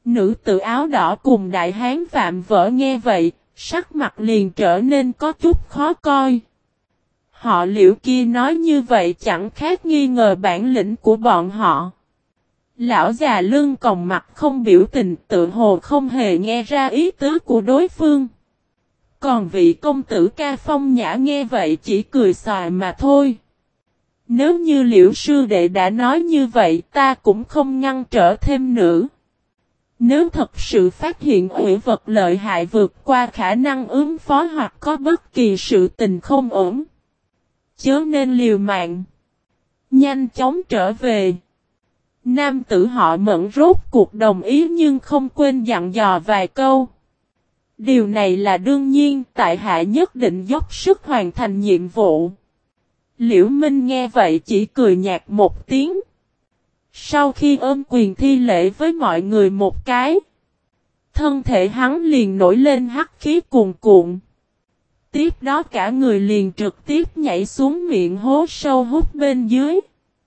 Nữ tử áo đỏ cùng đại hán vạm vỡ nghe vậy, sắc mặt liền trở nên có chút khó coi. Họ Liễu kia nói như vậy chẳng khác nghi ngờ bản lĩnh của bọn họ. Lão già lưng còng mặt không biểu tình, tự hồ không hề nghe ra ý tứ của đối phương. Còn vị công tử Ca Phong Nhã nghe vậy chỉ cười xòa mà thôi. Nếu như Liễu sư đệ đã nói như vậy ta cũng không ngăn trở thêm nữa. Nếu thật sự phát hiện ủy vật lợi hại vượt qua khả năng ứng phó hoặc có bất kỳ sự tình không ổn, chớ nên liều mạng. Nhanh chóng trở về. Nam tử họ Mẫn rốt cuộc đồng ý nhưng không quên dặn dò vài câu. Điều này là đương nhiên, tại hạ nhất định dốc sức hoàn thành nhiệm vụ. Liễu Minh nghe vậy chỉ cười nhạt một tiếng. Sau khi ôm quyền thi lễ với mọi người một cái, thân thể hắn liền nổi lên hắc khí cuồn cuộn. Tiếp đó cả người liền trực tiếp nhảy xuống miệng hố sâu hút bên dưới.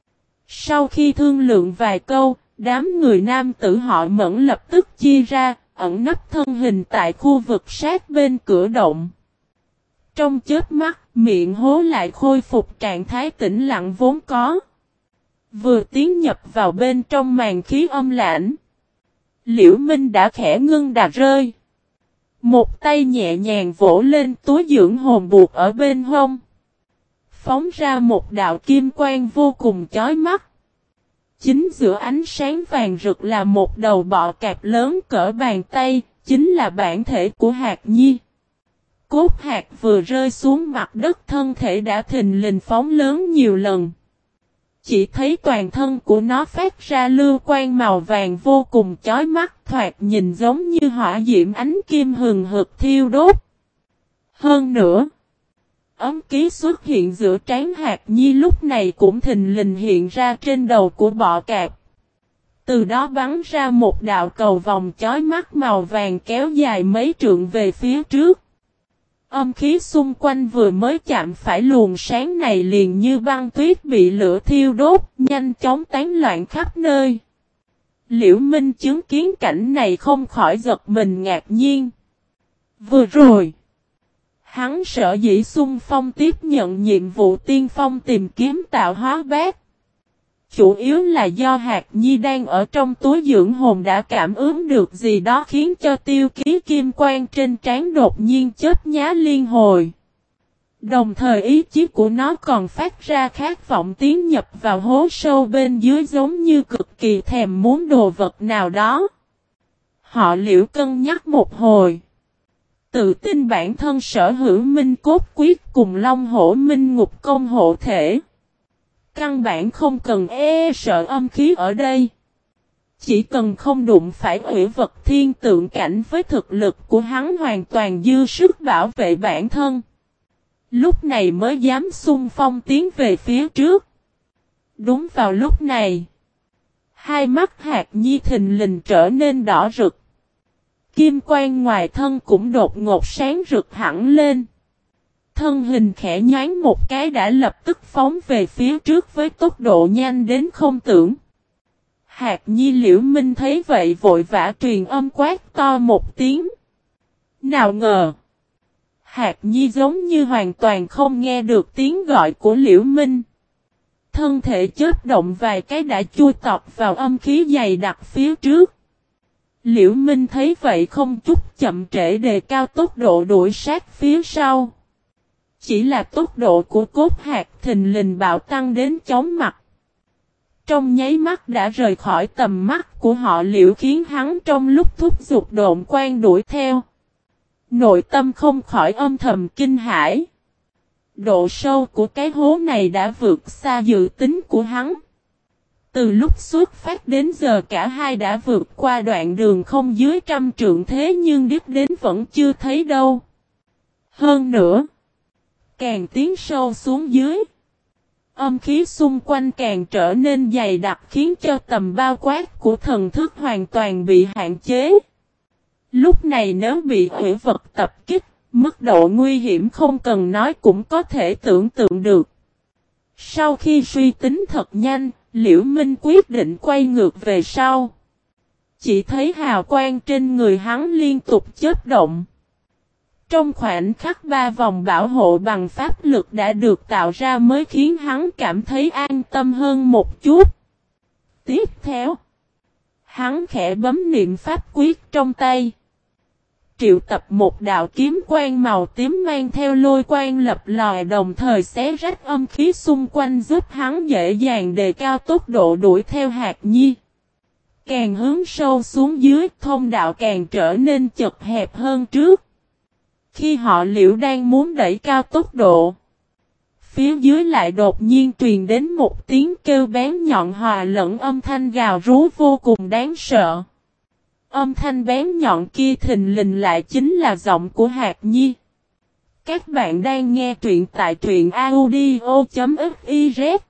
Sau khi thương lượng vài câu, đám người nam tử họ Mẫn lập tức chia ra, ẩn nấp thân hình tại khu vực sát bên cửa động. Trong chớp mắt, miệng hố lại khôi phục trạng thái tĩnh lặng vốn có. Vừa tiến nhập vào bên trong màn khí âm lãnh, Liễu Minh đã khẽ ngưng đà rơi. Một tay nhẹ nhàng vỗ lên túi dưỡng hồn buộc ở bên hông, phóng ra một đạo kim quang vô cùng chói mắt. Chính giữa ánh sáng vàng rực là một đầu bọ cạp lớn cỡ bàn tay, chính là bản thể của Hạc Nhi. Cốt hạt vừa rơi xuống mặt đất thân thể đã thình lình phóng lớn nhiều lần. Chỉ thấy toàn thân của nó phát ra lưu quang màu vàng vô cùng chói mắt, thoạt nhìn giống như hỏa diễm ánh kim hừng hực thiêu đốt. Hơn nữa, ấm ký xuất hiện giữa trán Hạc Nhi lúc này cũng thình lình hiện ra trên đầu của bọ cạp. Từ đó bắn ra một đạo cầu vòng chói mắt màu vàng kéo dài mấy trượng về phía trước. Âm khí xung quanh vừa mới chạm phải luồng sáng này liền như băng tuyết bị lửa thiêu đốt, nhanh chóng tán loạn khắp nơi. Liễu Minh chứng kiến cảnh này không khỏi giật mình ngạc nhiên. Vừa rồi, hắn sở dĩ xung phong tiếp nhận nhiệm vụ tiên phong tìm kiếm tạo hóa bát. Chủ yếu là do Hạc Nhi đang ở trong túi dưỡng hồn đã cảm ứng được gì đó khiến cho tiêu ký kim quang trên trán đột nhiên chớp nhá liên hồi. Đồng thời ý chí của nó còn phát ra khát vọng tiến nhập vào hố sâu bên dưới giống như cực kỳ thèm muốn đồ vật nào đó. Họ Liễu cân nhắc một hồi. Tự tin bản thân sở hữu minh cốt quyết cùng Long Hổ Minh Ngục Công hộ thể. Căn bản không cần sợ âm khí ở đây. Chỉ cần không đụng phải ủy vật thiên tượng cảnh với thực lực của hắn hoàn toàn dư sức bảo vệ bản thân. Lúc này mới dám xung phong tiến về phía trước. Đúng vào lúc này, hai mắt Hạc Nhi thình lình trở nên đỏ rực. Kim quang ngoài thân cũng đột ngột sáng rực hẳn lên. Thân hình khẽ nhoáng một cái đã lập tức phóng về phía trước với tốc độ nhanh đến không tưởng. Hạc Nhi Liễu Minh thấy vậy vội vã truyền âm quát to một tiếng. Nào ngờ, Hạc Nhi giống như hoàn toàn không nghe được tiếng gọi của Liễu Minh. Thân thể chớp động vài cái đã chui tọt vào âm khí dày đặc phía trước. Liễu Minh thấy vậy không chút chậm trễ đề cao tốc độ đuổi sát phía sau. Chỉ là tốc độ của cốt hạt thình lình bạo tăng đến chóng mặt. Trong nháy mắt đã rời khỏi tầm mắt của họ Liễu khiến hắn trong lúc thúc giục độn quang đuổi theo. Nội tâm không khỏi âm thầm kinh hãi. Độ sâu của cái hố này đã vượt xa dự tính của hắn. Từ lúc xuất phát đến giờ cả hai đã vượt qua đoạn đường không dưới 100 trượng thế nhưng đích đến vẫn chưa thấy đâu. Hơn nữa, càng tiến sâu xuống dưới, âm khí xung quanh càng trở nên dày đặc khiến cho tầm bao quát của thần thức hoàn toàn bị hạn chế. Lúc này nếu bị hủy vật tập kích, mức độ nguy hiểm không cần nói cũng có thể tưởng tượng được. Sau khi suy tính thật nhanh, Liễu Minh quyết định quay ngược về sau. Chỉ thấy hào quang trên người hắn liên tục chớp động. Trong khoảnh khắc 3 vòng bảo hộ bằng pháp lực đã được tạo ra mới khiến hắn cảm thấy an tâm hơn một chút. Tiếp theo, hắn khẽ bấm niệm pháp quyết trong tay. Triệu tập một đạo kiếm quang màu tím mang theo lôi quang lập lòi đồng thời xé rách âm khí xung quanh giúp hắn dễ dàng đề cao tốc độ đuổi theo Hạc Nhi. Càng hướng sâu xuống dưới, thông đạo càng trở nên chật hẹp hơn trước. Khi họ Liễu đang muốn đẩy cao tốc độ, phía dưới lại đột nhiên truyền đến một tiếng kêu bén nhọn hòa lẫn âm thanh gào rú vô cùng đáng sợ. Âm thanh bén nhọn kia thình lình lại chính là giọng của Hạc Nhi. Các bạn đang nghe truyện tại truyện audio.fiz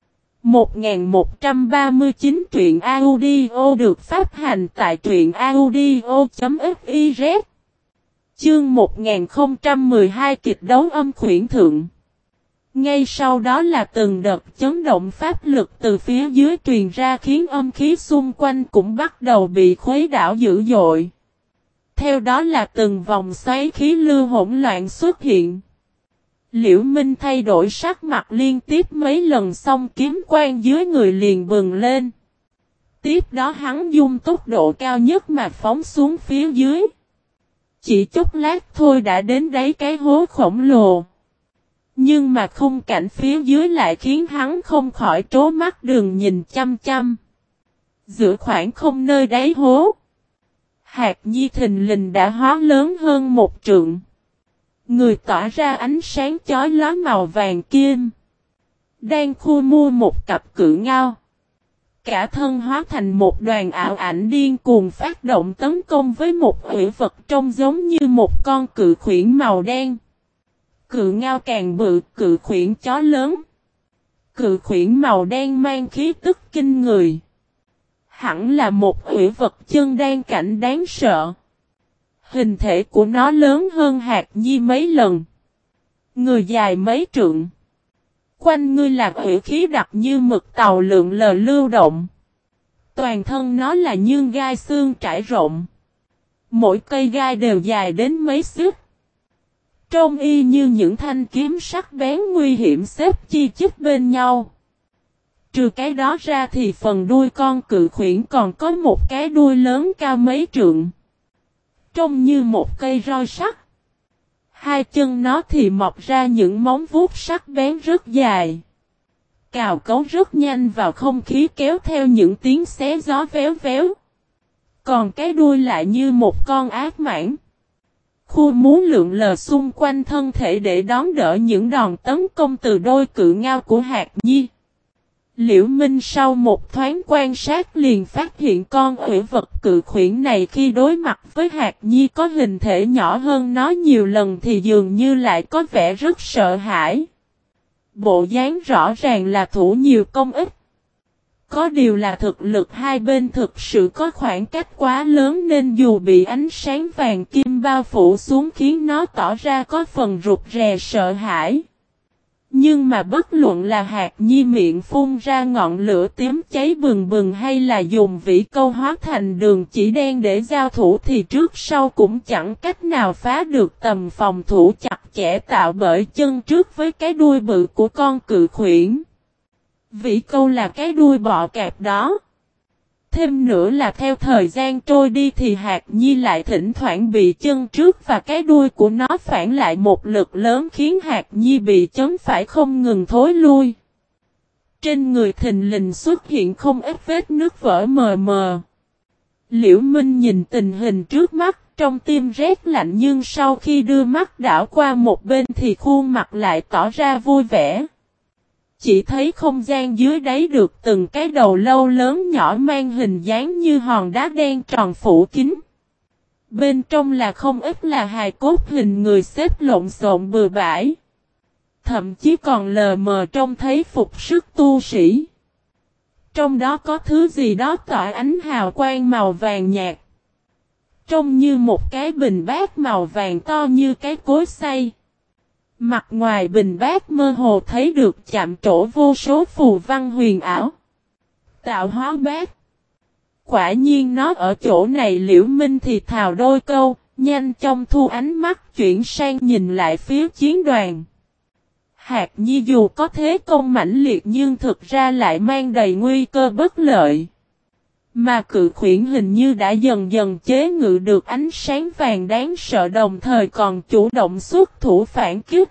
1139 truyện audio được phát hành tại truyện audio.fiz. Chương 1012 kịch đấu âm khuyển thượng. Ngay sau đó là từng đợt chấn động pháp lực từ phía dưới truyền ra khiến âm khí xung quanh cũng bắt đầu bị khuấy đảo dữ dội. Theo đó là từng vòng xoáy khí lưu hỗn loạn xuất hiện. Liễu Minh thay đổi sắc mặt liên tiếp mấy lần xong kiếm quang dưới người liền bừng lên. Tiếp đó hắn dùng tốc độ cao nhất mà phóng xuống phía dưới. Chỉ chốc lát thôi đã đến đáy cái hố khổng lồ. Nhưng mà khung cảnh phía dưới lại khiến hắn không khỏi trố mắt đường nhìn chăm chăm. Giữa khoảng không nơi đáy hố, Hạc Nhi thình lình đã hóa lớn hơn một trượng. Người tỏa ra ánh sáng chói lóa màu vàng kim. Đang khu mua một cặp cự ngao. Cả thân hóa thành một đoàn ảo ảnh điên cuồng phát động tấn công với một ủy vật trông giống như một con cự khuyển màu đen. Cự ngao càng bự, cự khuyển chó lớn. Cự khuyển màu đen mang khí tức kinh người. Hẳn là một ủy vật chân đan cảnh đáng sợ. Hình thể của nó lớn hơn Hạc Nhi mấy lần. Người dài mấy trượng. Quanh ngươi là ủy khí đặc như mực tàu lượn lờ lưu động. Toàn thân nó là nhương gai xương trải rộng. Mỗi cây gai đều dài đến mấy xích. Trông y như những thanh kiếm sắc bén nguy hiểm xếp chi chít bên nhau. Trừ cái đó ra thì phần đuôi con cự khuyển còn có một cái đuôi lớn cao mấy trượng. Trông như một cây roi sắt. Hai chân nó thì mọc ra những móng vuốt sắc bén rất dài. Cào cấu rất nhanh vào không khí kéo theo những tiếng xé gió véo véo. Còn cái đuôi lại như một con ác mãng. Khu muốn lượn lờ xung quanh thân thể để đón đỡ những đòn tấn công từ đôi cự ngao của Hạc Nhi. Liễu Minh sau một thoáng quan sát liền phát hiện con ủy vật cự khuyển này khi đối mặt với Hạc Nhi có hình thể nhỏ hơn nó nhiều lần thì dường như lại có vẻ rất sợ hãi. Bộ dáng rõ ràng là thủ nhiều công ít. Có điều là thực lực hai bên thực sự có khoảng cách quá lớn nên dù bị ánh sáng vàng kim bao phủ xuống khiến nó tỏ ra có phần rụt rè sợ hãi. Nhưng mà bất luận là Hạc Nhi miệng phun ra ngọn lửa tím cháy bừng bừng hay là dùng vĩ câu hóa thành đường chỉ đen để giao thủ thì trước sau cũng chẳng cách nào phá được tầm phòng thủ chặt chẽ tạo bởi chân trước với cái đuôi bự của con cự khuyển. Vĩ câu là cái đuôi bọ cạp đó. Thêm nữa là theo thời gian trôi đi thì Hạc Nhi lại thỉnh thoảng bị chân trước và cái đuôi của nó phản lại một lực lớn khiến Hạc Nhi bị chấn phải không ngừng thối lui. Trên người thình lình xuất hiện không ít vết nước vỡ mờ mờ. Liễu Minh nhìn tình hình trước mắt trong tim rét lạnh nhưng sau khi đưa mắt đảo qua một bên thì khuôn mặt lại tỏ ra vui vẻ. Chỉ thấy không gian dưới đáy được từng cái đầu lâu lớn nhỏ mang hình dáng như hòn đá đen tròn phủ kín. Bên trong là không ít là hài cốt hình người xếp lộn xộn bừa bãi. Thậm chí còn lờ mờ trông thấy phục sức tu sĩ. Trong đó có thứ gì đó tỏa ánh hào quang màu vàng nhạt. Trông như một cái bình bát màu vàng to như cái cối xay. Mặt ngoài bình bát mơ hồ thấy được chạm trổ vô số phù văn huyền ảo. Tạo hóa bát. Quả nhiên nó ở chỗ này. Liễu Minh thì thào đôi câu, nhanh chóng thu ánh mắt chuyển sang nhìn lại phía chiến đoàn. Hạc Nhi dù có thế công mãnh liệt nhưng thực ra lại mang đầy nguy cơ bất lợi. Mà cự khuyển hình như đã dần dần chế ngự được ánh sáng vàng đáng sợ, đồng thời còn chủ động xuất thủ phản kích.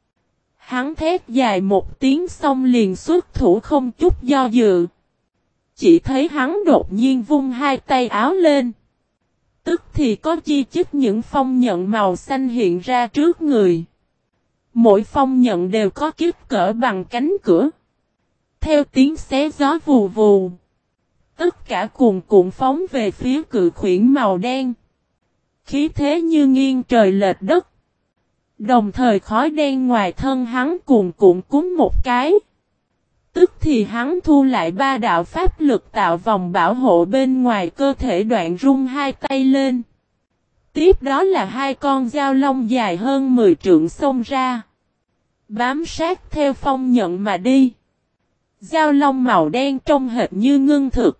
Hắn thét dài một tiếng xong liền xuất thủ không chút do dự. Chỉ thấy hắn đột nhiên vung hai tay áo lên. Tức thì có chi chít những phong nhận màu xanh hiện ra trước người. Mỗi phong nhận đều có kích cỡ bằng cánh cửa. Theo tiếng xé gió vù vù. Tất cả cuồn cuộn phóng về phía cự khuyển màu đen. Khí thế như nghiêng trời lệch đất. Đồng thời khói đen ngoài thân hắn cuồn cuộn cúm một cái. Tức thì hắn thu lại ba đạo pháp lực tạo vòng bảo hộ bên ngoài cơ thể, đoạn rung hai tay lên. Tiếp đó là hai con dao long dài hơn 10 trượng xông ra. Bám sát theo phong nhận mà đi. Dao long màu đen trông hệt như ngưng thực.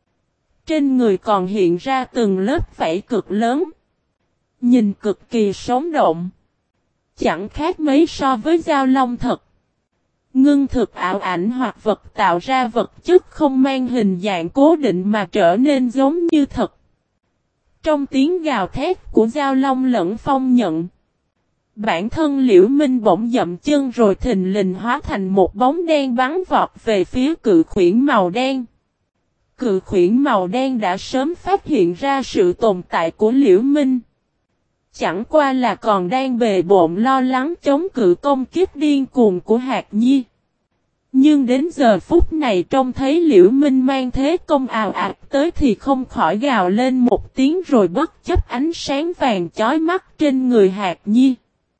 Trên người còn hiện ra từng lớp vảy cực lớn. Nhìn cực kỳ sống động. Chẳng khác mấy so với dao long thật. Ngưng thực ảo ảnh hoặc vật tạo ra vật chất không mang hình dạng cố định mà trở nên giống như thật. Trong tiếng gào thét của dao long lẫn phong nhận, bản thân Liễu Minh bỗng dậm chân rồi thình lình hóa thành một bóng đen bắn vọt về phía cự khuyển màu đen. Cự khuyển màu đen đã sớm phát hiện ra sự tồn tại của Liễu Minh. Chẳng qua là còn đang bề bộn lo lắng chống cự công kích điên cuồng của Hạc Nhi. Nhưng đến giờ phút này trông thấy Liễu Minh mang thế công ào ạt tới thì không khỏi gào lên một tiếng rồi bất chấp ánh sáng vàng chói mắt trên người Hạc Nhi.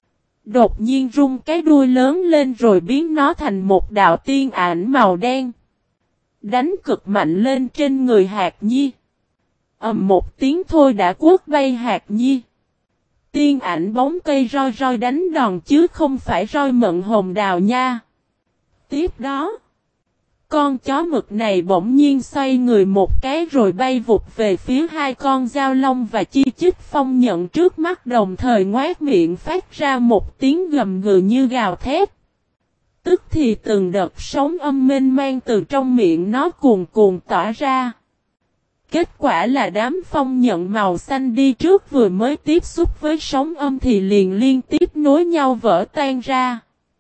Đột nhiên rung cái đuôi lớn lên rồi biến nó thành một đạo tiên ảnh màu đen. Đánh cực mạnh lên trên người Hạc Nhi. Ầm một tiếng thôi đã quất bay Hạc Nhi. Tiên ảnh bóng cây roi roi đánh đòn chứ không phải roi mận hồng đào nha. Tiếp đó, con chó mực này bỗng nhiên xoay người một cái rồi bay vụt về phía hai con dao long và chi chít phong nhận trước mắt, đồng thời ngoác miệng phát ra một tiếng gầm gừ như gào thét. Tức thì từng đợt sóng âm mênh mang từ trong miệng nó cuồn cuộn tỏa ra. Kết quả là đám phong nhận màu xanh đi trước vừa mới tiếp xúc với sóng âm thì liền liên tiếp nối nhau vỡ tan ra.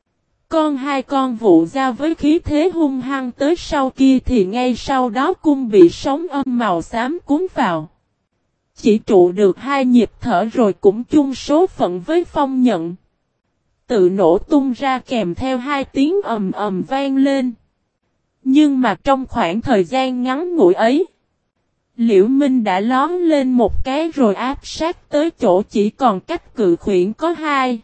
Hai con vụ dao với khí thế hung hăng tới sau kia thì ngay sau đó cung bị sóng âm màu xám cuốn vào. Chỉ trụ được hai nhịp thở rồi cũng chung số phận với phong nhận. Tự nổ tung ra kèm theo hai tiếng ầm ầm vang lên. Nhưng mà trong khoảng thời gian ngắn ngủi ấy, Liễu Minh đã lón lên một cái rồi áp sát tới chỗ chỉ còn cách cự khuyển có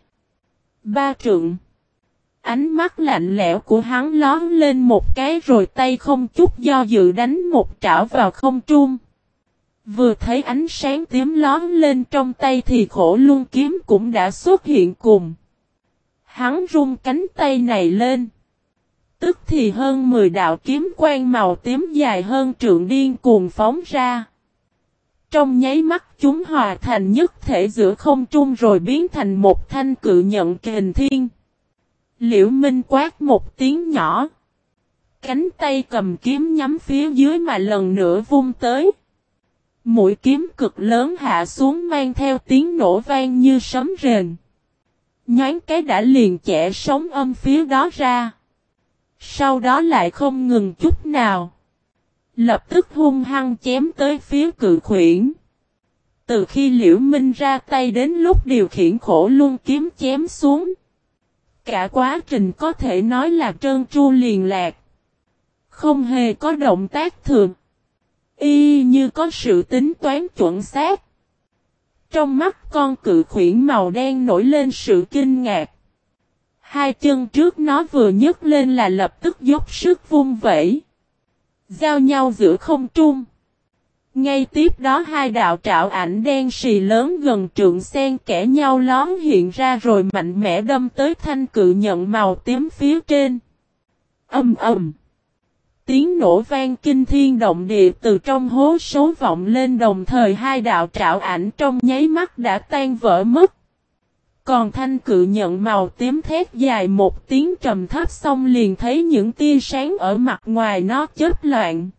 2-3 trượng. Ánh mắt lạnh lẽo của hắn lón lên một cái rồi tay không chút do dự đánh một trảo vào không trung. Vừa thấy ánh sáng tím lón lên trong tay thì Khổ Luân kiếm cũng đã xuất hiện cùng. Hắn rung cánh tay này lên. Tức thì hơn 10 đạo kiếm quang màu tím dài hơn trượng điên cuồng phóng ra. Trong nháy mắt chúng hòa thành nhất thể giữa không trung rồi biến thành một thanh cự nhận kình thiên. Liễu Minh quát một tiếng nhỏ. Cánh tay cầm kiếm nhắm phía dưới mà lần nữa vung tới. Mũi kiếm cực lớn hạ xuống mang theo tiếng nổ vang như sấm rền. Nhoáng cái đã liền chẻ sóng âm phía đó ra. Sau đó lại không ngừng chút nào. Lập tức hung hăng chém tới phía cự khuyển. Từ khi Liễu Minh ra tay đến lúc điều khiển Khổ Luân kiếm chém xuống, cả quá trình có thể nói là trơn tru liền lạc. Không hề có động tác thường. Y như có sự tính toán chuẩn xác. Trong mắt con cự khuyển màu đen nổi lên sự kinh ngạc. Hai chân trước nó vừa nhấc lên là lập tức dốc sức vung vẩy. Giao nhau giữa không trung. Ngay tiếp đó hai đạo trảo ảnh đen xì lớn gần trượng xen kẽ nhau lón hiện ra rồi mạnh mẽ đâm tới thanh cự nhận màu tím phía trên. Ầm ầm. tiếng nổ vang kinh thiên động địa từ trong hố số vọng lên, đồng thời hai đạo trảo ảnh trong nháy mắt đã tan vỡ mất. Còn thanh cự nhận màu tím thét dài một tiếng trầm thấp, xong liền thấy những tia sáng ở mặt ngoài nó chớp loạn,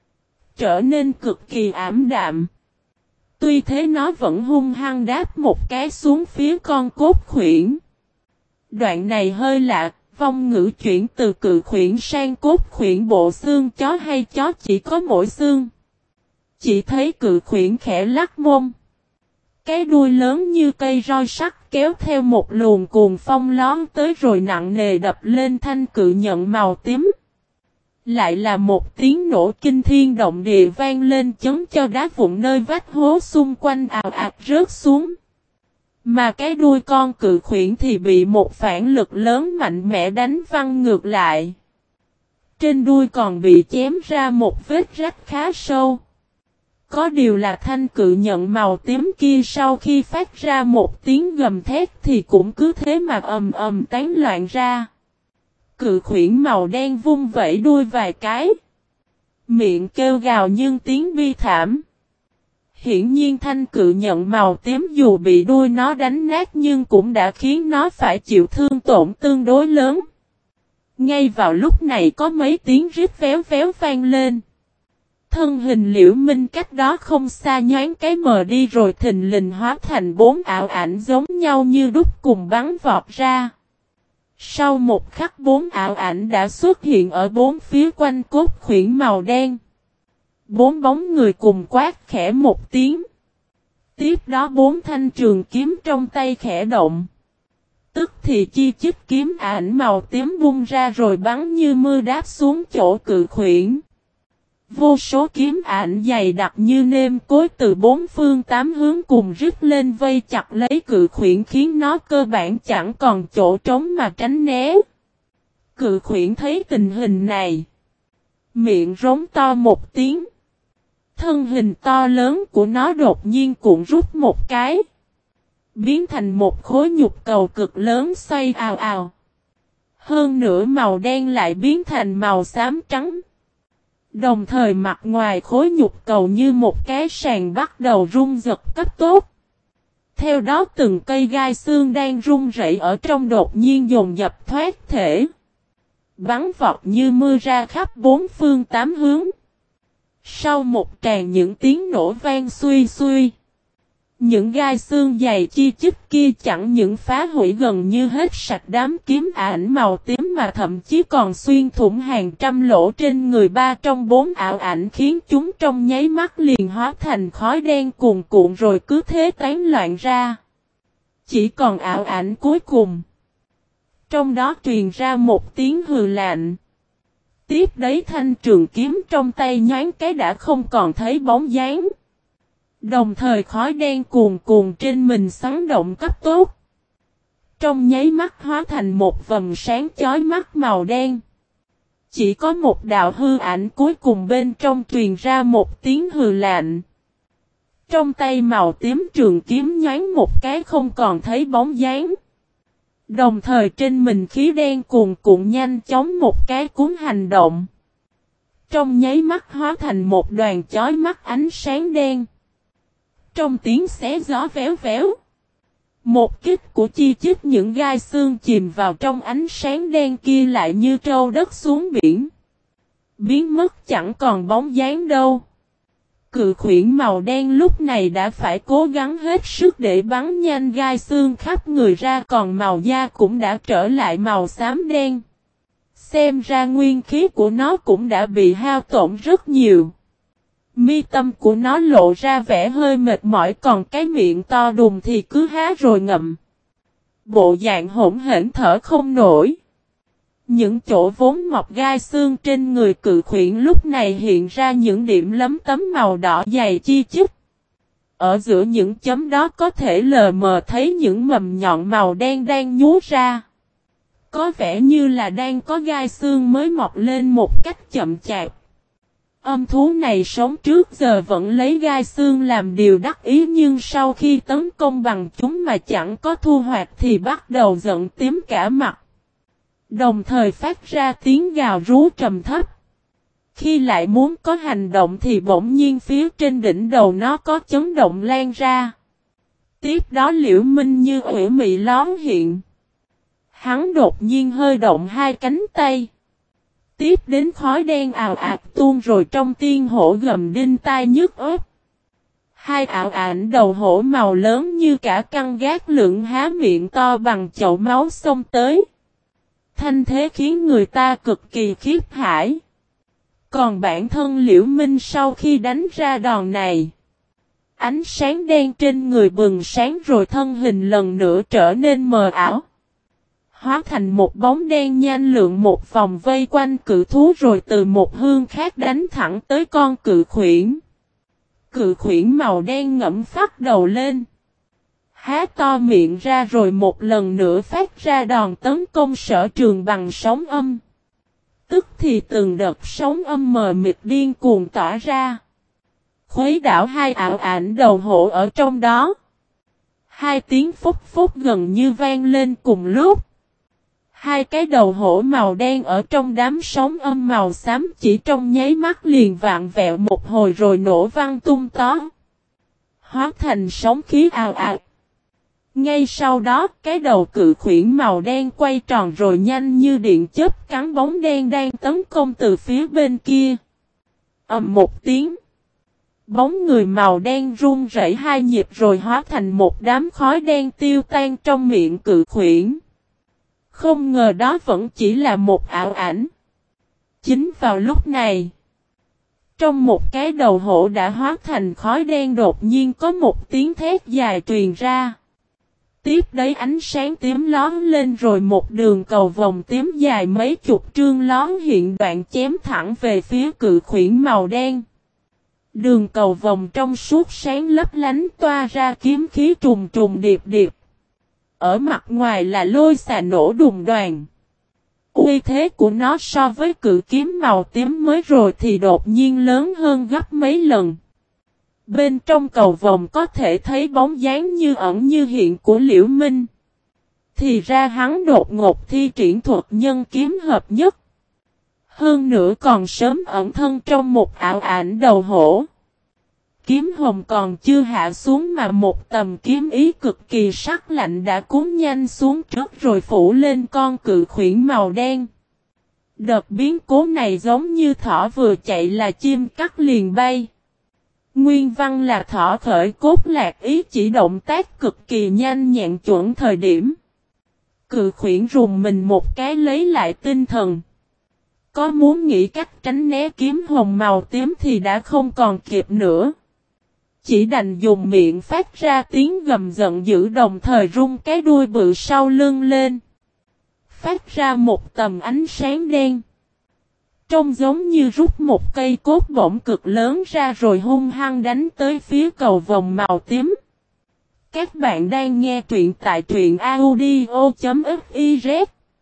trở nên cực kỳ ảm đạm. Tuy thế nó vẫn hung hăng đáp một cái xuống phía con cốt khuyển. Đoạn này hơi lạ, vong ngữ chuyển từ cự khuyển sang cốt khuyển, bộ xương chó hay chó chỉ có mỗi xương. Chỉ thấy cự khuyển khẽ lắc mông. Cái đuôi lớn như cây roi sắt kéo theo một luồng cuồng phong lón tới rồi nặng nề đập lên thanh cự nhận màu tím. Lại là một tiếng nổ kinh thiên động địa vang lên, chấn cho đá vụn nơi vách hố xung quanh ào ạt rớt xuống. Mà cái đuôi con cự khuyển thì bị một phản lực lớn mạnh mẽ đánh văng ngược lại. Trên đuôi còn bị chém ra một vết rách khá sâu. Có điều là thanh cự nhận màu tím kia sau khi phát ra một tiếng gầm thét thì cũng cứ thế mà ầm ầm tán loạn ra. Cự khuyển màu đen vung vẩy đuôi vài cái, miệng kêu gào nhưng tiếng bi thảm. Hiển nhiên thanh cự nhận màu tím dù bị đuôi nó đánh nát nhưng cũng đã khiến nó phải chịu thương tổn tương đối lớn. Ngay vào lúc này có mấy tiếng rít véo véo vang lên. Thân hình Liễu Minh cách đó không xa nhoáng cái mờ đi rồi thình lình hóa thành bốn ảo ảnh giống nhau như đúc cùng bắn vọt ra. Sau một khắc bốn ảo ảnh đã xuất hiện ở bốn phía quanh cốt khuyển màu đen. Bốn bóng người cùng quát khẽ một tiếng. Tiếp đó bốn thanh trường kiếm trong tay khẽ động. Tức thì chi chít kiếm ảnh màu tím bung ra rồi bắn như mưa đáp xuống chỗ cự khuyển. Vô số kiếm ảnh dày đặc như nêm cối từ bốn phương tám hướng cùng rít lên vây chặt lấy cự khuyển, khiến nó cơ bản chẳng còn chỗ trống mà tránh né. Cự khuyển thấy tình hình này, miệng rống to một tiếng. Thân hình to lớn của nó đột nhiên cuộn rút một cái, biến thành một khối nhục cầu cực lớn xoay ào ào. Hơn nữa màu đen lại biến thành màu xám trắng. Đồng thời mặt ngoài khối nhục cầu như một cái sàn bắt đầu rung giật cấp tốc. Theo đó từng cây gai xương đang rung rẩy ở trong đột nhiên dồn dập thoát thể, bắn vọt như mưa ra khắp bốn phương tám hướng. Sau một tràng những tiếng nổ vang xuy xuy, những gai xương dày chi chít kia chẳng những phá hủy gần như hết sạch đám kiếm ảnh màu tím mà thậm chí còn xuyên thủng hàng trăm lỗ trên người ba trong bốn ảo ảnh, khiến chúng trong nháy mắt liền hóa thành khói đen cuồn cuộn rồi cứ thế tán loạn ra. Chỉ còn ảo ảnh cuối cùng, trong đó truyền ra một tiếng hừ lạnh. Tiếp đấy thanh trường kiếm trong tay nhoáng cái đã không còn thấy bóng dáng. Đồng thời khói đen cuồn cuộn trên mình xoắn động cấp tốc, trong nháy mắt hóa thành một vầng sáng chói mắt màu đen. Chỉ có một đạo hư ảnh cuối cùng bên trong truyền ra một tiếng hừ lạnh. Trong tay màu tím trường kiếm nhoáng một cái không còn thấy bóng dáng. Đồng thời trên mình khí đen cuồn cuộn nhanh chóng một cái cuốn hành động. Trong nháy mắt hóa thành một đoàn chói mắt ánh sáng đen. Trong tiếng xé gió véo véo, một kích của chi chít những gai xương chìm vào trong ánh sáng đen kia lại như trâu đất xuống biển, biến mất chẳng còn bóng dáng đâu. Cự khuyển màu đen lúc này đã phải cố gắng hết sức để bắn nhanh gai xương khắp người ra, còn màu da cũng đã trở lại màu xám đen. Xem ra nguyên khí của nó cũng đã bị hao tổn rất nhiều. Mi tâm của nó lộ ra vẻ hơi mệt mỏi, còn cái miệng to đùng thì cứ há rồi ngậm. Bộ dạng hỗn hển thở không nổi. Những chỗ vốn mọc gai xương trên người cự khuyển lúc này hiện ra những điểm lấm tấm màu đỏ dày chi chít. Ở giữa những chấm đó có thể lờ mờ thấy những mầm nhọn màu đen đang nhú ra. Có vẻ như là đang có gai xương mới mọc lên một cách chậm chạp. Âm thú này sống trước giờ vẫn lấy gai xương làm điều đắc ý, nhưng sau khi tấn công bằng chúng mà chẳng có thu hoạch thì bắt đầu giận tím cả mặt. Đồng thời phát ra tiếng gào rú trầm thấp. Khi lại muốn có hành động thì bỗng nhiên phía trên đỉnh đầu nó có chấn động lan ra. Tiếp đó Liễu Minh như ủy mị lón hiện. Hắn đột nhiên hơi động hai cánh tay. Tiếp đến khói đen ào ạt tuôn rồi trong tiên hổ gầm đinh tai nhức óc. Hai ảo ảnh đầu hổ màu lớn như cả căn gác lượng há miệng to bằng chậu máu xông tới. Thanh thế khiến người ta cực kỳ khiếp hãi. Còn bản thân Liễu Minh sau khi đánh ra đòn này, ánh sáng đen trên người bừng sáng rồi thân hình lần nữa trở nên mờ ảo. Hóa thành một bóng đen nhanh lượn một vòng vây quanh cự thú rồi từ một hướng khác đánh thẳng tới con cự khuyển. Cự khuyển màu đen ngẫm phát đầu lên. Há to miệng ra rồi một lần nữa phát ra đòn tấn công Sở Trường bằng sóng âm. Tức thì từng đợt sóng âm mờ mịt điên cuồng tỏa ra. Khuấy đảo hai ảo ảnh đầu hổ ở trong đó. Hai tiếng phúc phúc gần như vang lên cùng lúc. Hai cái đầu hổ màu đen ở trong đám sóng âm màu xám chỉ trong nháy mắt liền vạn vẹo một hồi rồi nổ văng tung tó. Hóa thành sóng khí ào ạt. Ngay sau đó cái đầu cự khuyển màu đen quay tròn rồi nhanh như điện chớp cắn bóng đen đang tấn công từ phía bên kia. Ầm một tiếng. Bóng người màu đen run rẩy hai nhịp rồi hóa thành một đám khói đen tiêu tan trong miệng cự khuyển. Không ngờ đó vẫn chỉ là một ảo ảnh. Chính vào lúc này, trong một cái đầu hổ đã hóa thành khói đen đột nhiên có một tiếng thét dài truyền ra. Tiếp đấy ánh sáng tím lón lên rồi một đường cầu vòng tím dài mấy chục trương lón hiện đoạn chém thẳng về phía cự khuyển màu đen. Đường cầu vòng trong suốt sáng lấp lánh toa ra kiếm khí trùng trùng điệp điệp. Ở mặt ngoài là lôi xà nổ đùng đoàn. Uy thế của nó so với cự kiếm màu tím mới rồi thì đột nhiên lớn hơn gấp mấy lần. Bên trong cầu vòng có thể thấy bóng dáng như ẩn như hiện của Liễu Minh. Thì ra hắn đột ngột thi triển thuật nhân kiếm hợp nhất. Hơn nữa còn sớm ẩn thân trong một ảo ảnh đầu hổ. Kiếm hồng còn chưa hạ xuống mà một tầm kiếm ý cực kỳ sắc lạnh đã cuốn nhanh xuống trước rồi phủ lên con cự khuyển màu đen. Đợt biến cố này giống như thỏ vừa chạy là chim cắt liền bay. Nguyên văn là thỏ khởi cốt lạc ý chỉ động tác cực kỳ nhanh nhẹn chuẩn thời điểm. Cự khuyển rùng mình một cái lấy lại tinh thần. Có muốn nghĩ cách tránh né kiếm hồng màu tím thì đã không còn kịp nữa. Chỉ đành dùng miệng phát ra tiếng gầm giận dữ đồng thời rung cái đuôi bự sau lưng lên. Phát ra một tầm ánh sáng đen. Trông giống như rút một cây cốt bổng cực lớn ra rồi hung hăng đánh tới phía cầu vòng màu tím. Các bạn đang nghe truyện tại truyện audio.fiz